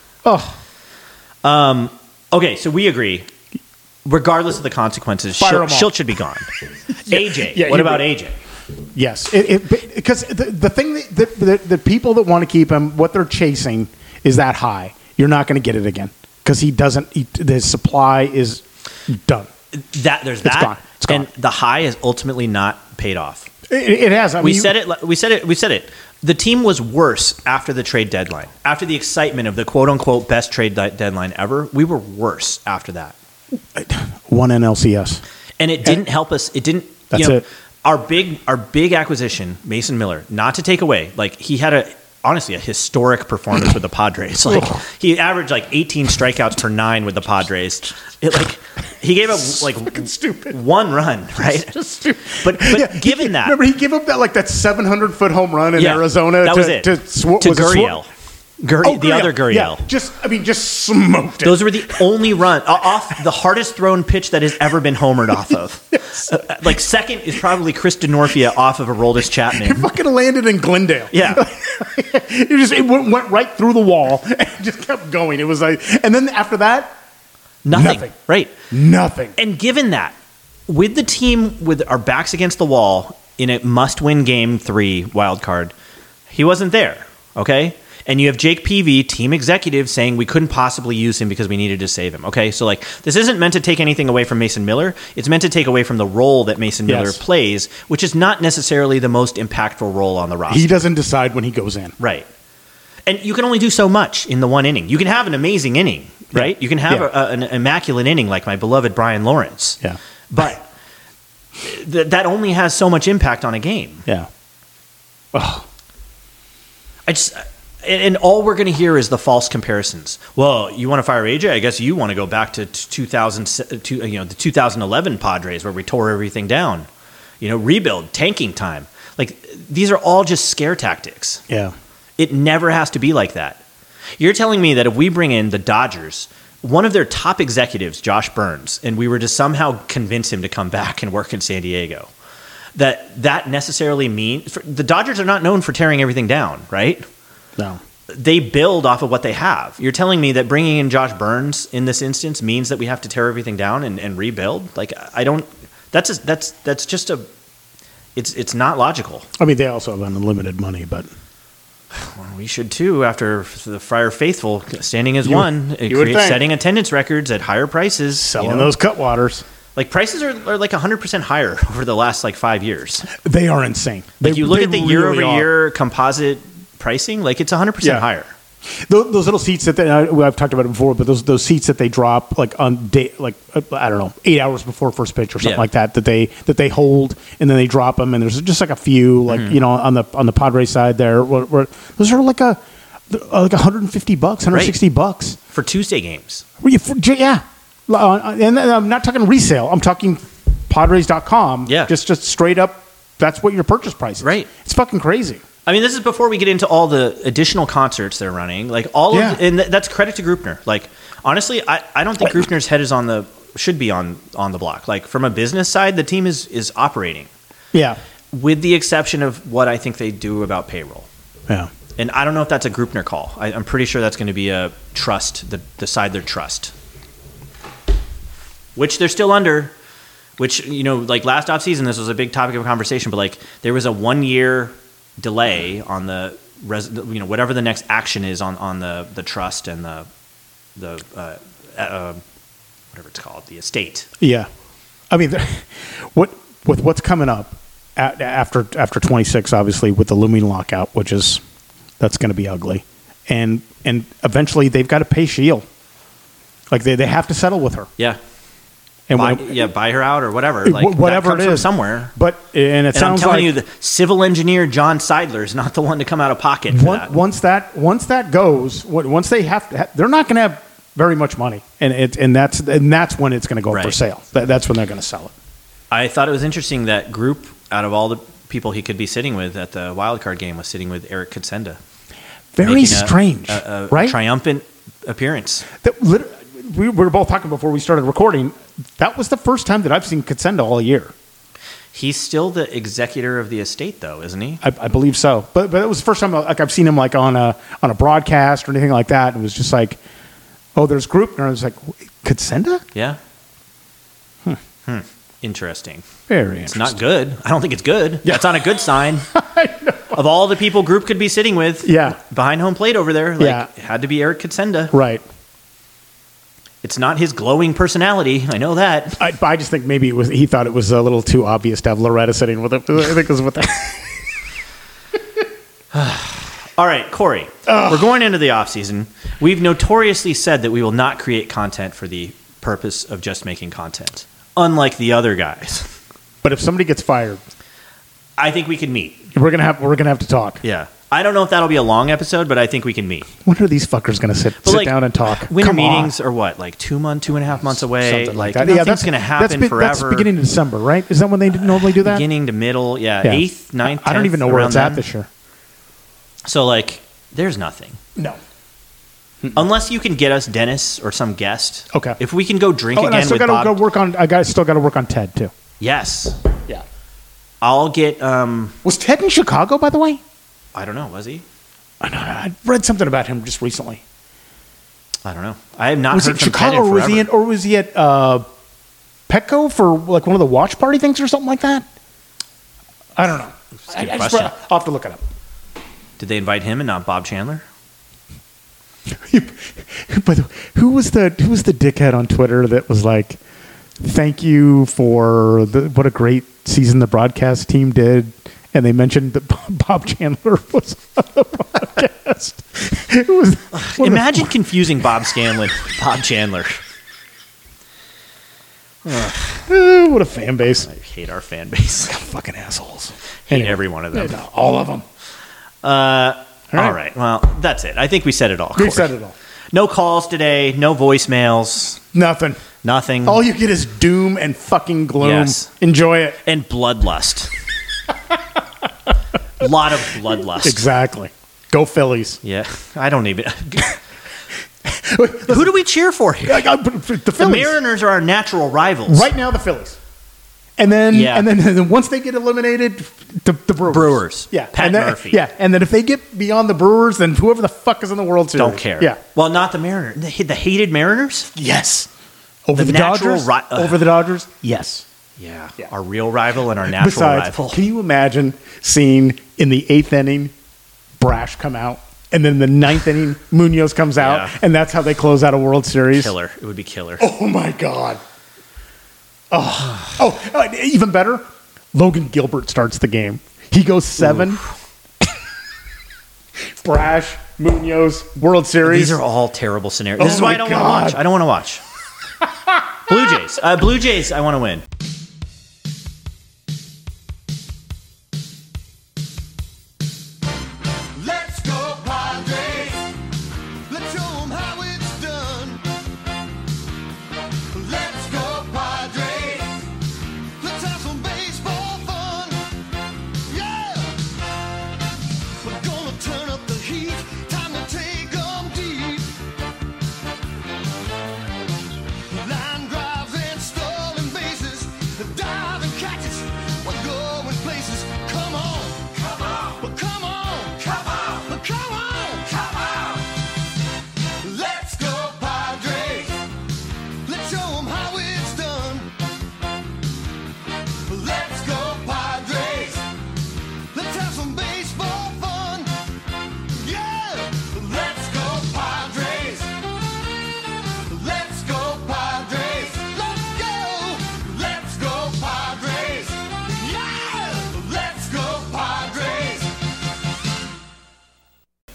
Okay, so we agree. Regardless of the consequences, Fire 'em all. Schilt should be gone. AJ. Yeah, what you about agree. AJ? Yes, because the thing the people that want to keep him, what they're chasing is that high. You're not going to get it again because he doesn't. The supply is done. There's that. gone. It's gone. And the high is ultimately not paid off. It has. I mean, We said it. The team was worse after the trade deadline. After the excitement of the quote unquote best trade deadline ever, we were worse after that. One NLCS. And it didn't help us. It didn't. That's it. Our big acquisition, Mason Miller. Not to take away, like he had honestly a historic performance with the Padres. Like he averaged like 18 strikeouts per 9 with the Padres. He gave up like stupid. 1 run, right? Just stupid. But given that, remember he gave up that 700-foot home run in Yeah, Arizona. that was it. To Gurriel. The other Gurriel. Yeah, just smoked it. Those were the only run off the hardest thrown pitch that has ever been homered off of. Like second is probably Chris Denorfia off of Aroldis Chapman. Fucking landed in Glendale. Yeah, it went right through the wall and just kept going. It was like, and then after that, nothing. Right, nothing. And given that, with the team with our backs against the wall in a must-win game 3 wild card, he wasn't there. Okay. And you have Jake Peavy, team executive, saying we couldn't possibly use him because we needed to save him. Okay, so like this isn't meant to take anything away from Mason Miller. It's meant to take away from the role that Mason Miller plays, which is not necessarily the most impactful role on the roster. He doesn't decide when he goes in. Right. And you can only do so much in the one inning. You can have an amazing inning, right? You can have an immaculate inning like my beloved Brian Lawrence. Yeah. But that only has so much impact on a game. Yeah. Oh. And all we're going to hear is the false comparisons. Well, you want to fire AJ? I guess you want to go back to the 2011 Padres where we tore everything down. Rebuild, tanking time. Like, these are all just scare tactics. Yeah. It never has to be like that. You're telling me that if we bring in the Dodgers, one of their top executives, Josh Burns, and we were to somehow convince him to come back and work in San Diego, that necessarily means the Dodgers are not known for tearing everything down, right? No. They build off of what they have. You're telling me that bringing in Josh Burns in this instance means that we have to tear everything down and rebuild? Like, I don't. That's just a. It's not logical. I mean, they also have unlimited money, but. Well, we should too. After the Friar Faithful standing as one, setting attendance records at higher prices, selling those Cutwaters. Like, prices are like 100% higher over the last 5 years. They are insane. Like, you look at the year-over-year composite pricing, like, it's 100% higher. Those little seats that I've talked about it before, but those seats that they drop on day, I don't know, 8 hours before first pitch or something like that they hold and then they drop them, and there's just like a few on the Padres side there. Where those are like $150, $160 for Tuesday games. Yeah, and I'm not talking resale. I'm talking Padres.com. Yeah, just straight up. That's what your purchase price is. Right. It's fucking crazy. I mean, this is before we get into all the additional concerts they're running. Like, and that's credit to Grupner. Like, honestly, I don't think Grupner's head should be on the block. Like, from a business side, the team is operating. Yeah. With the exception of what I think they do about payroll. Yeah. And I don't know if that's a Grupner call. I'm pretty sure that's going to be a trust, the side they're trust. Which they're still under. Which, like last offseason, this was a big topic of conversation, but like, there was a 1 year delay on the whatever the next action is on the trust and the whatever it's called, the estate. Yeah, I mean, what's coming up after 26, obviously with the looming lockout, that's going to be ugly, and eventually they've got to pay Shield. Like they have to settle with her. Yeah. And buy her out or whatever. Like, whatever it is. From somewhere. But sounds I'm telling like you, the civil engineer John Seidler is not the one to come out of pocket for that. Once that goes, once they they're not going to have very much money, and that's when it's going to go for sale. That's when they're going to sell it. I thought it was interesting that Group, out of all the people he could be sitting with at the wild card game, was sitting with Eric Katsenda. Very strange, right? Triumphant appearance. We were both talking before we started recording. That was the first time that I've seen Katsenda all year. He's still the executor of the estate, though, isn't he? I believe so. But it was the first time I've seen him on a broadcast or anything like that. It was just like, oh, there's Group, and I was like, Katsenda? Yeah. Interesting. Very interesting. It's interesting. not good. I don't think it's good. Yeah. That's not a good sign. I know. Of all the people Group could be sitting with, behind home plate over there, it had to be Eric Katsenda. Right. It's not his glowing personality. I know that. I just think maybe he thought it was a little too obvious to have Loretta sitting with him. I think it was with that. All right, Corey. We're going into the offseason. We've notoriously said that we will not create content for the purpose of just making content, unlike the other guys. But if somebody gets fired, I think we can meet. We're gonna have to talk. Yeah. I don't know if that'll be a long episode, but I think we can meet. When are these fuckers going to sit down and talk? Winter meetings are what, like 2.5 months away? Something like that. Nothing's going to happen forever. That's beginning of December, right? Is that when they normally do that? Beginning to middle, 8th, 9th, 10th. I don't even know where it's at this year. So, there's nothing. No. Unless you can get us Dennis or some guest. Okay. If we can go drink again I still with got to Bob. I still got to work on Ted, too. Yes. Yeah. I'll get... Was Ted in Chicago, by the way? I don't know. Was he? I read something about him just recently. I don't know. I have not heard from Chicago, Ted in forever. or was he at Petco for one of the watch party things or something like that? I don't know. I'll have to look it up. Did they invite him and not Bob Chandler? By the way, who was the dickhead on Twitter that was like, "Thank you for what a great season the broadcast team did," and they mentioned that Bob Chandler was on the broadcast. It was. Imagine confusing Bob Scanlon, Bob Chandler. What a fan base. I hate our fan base. Fucking assholes. Hate every one of them. All of them. All right. Well, that's it. I think we said it all. We said it all. No calls today. No voicemails. Nothing. All you get is doom and fucking gloom. Yes. Enjoy it. And bloodlust. A lot of bloodlust. Exactly. Go Phillies. Yeah. I don't even... Who do we cheer for here? The Phillies. The Mariners are our natural rivals. Right now, the Phillies. And then once they get eliminated, the Brewers. Yeah. Pat Murphy. Yeah. And then if they get beyond the Brewers, then whoever the fuck is in the World Series. Don't care. Yeah. Well, not the Mariners. The hated Mariners? Yes. Over the natural Dodgers? Over the Dodgers? Yes. Yeah. Our real rival and our natural rival. Can you imagine seeing in the 8th inning Brash come out, and then the 9th inning Munoz comes out, and that's how they close out a World Series? Killer. It would be killer. Oh, my God. Even better, Logan Gilbert starts the game. He goes 7. Brash, Munoz, World Series. These are all terrible scenarios. This is why I don't want to watch. I don't want to watch. Blue Jays. I want to win.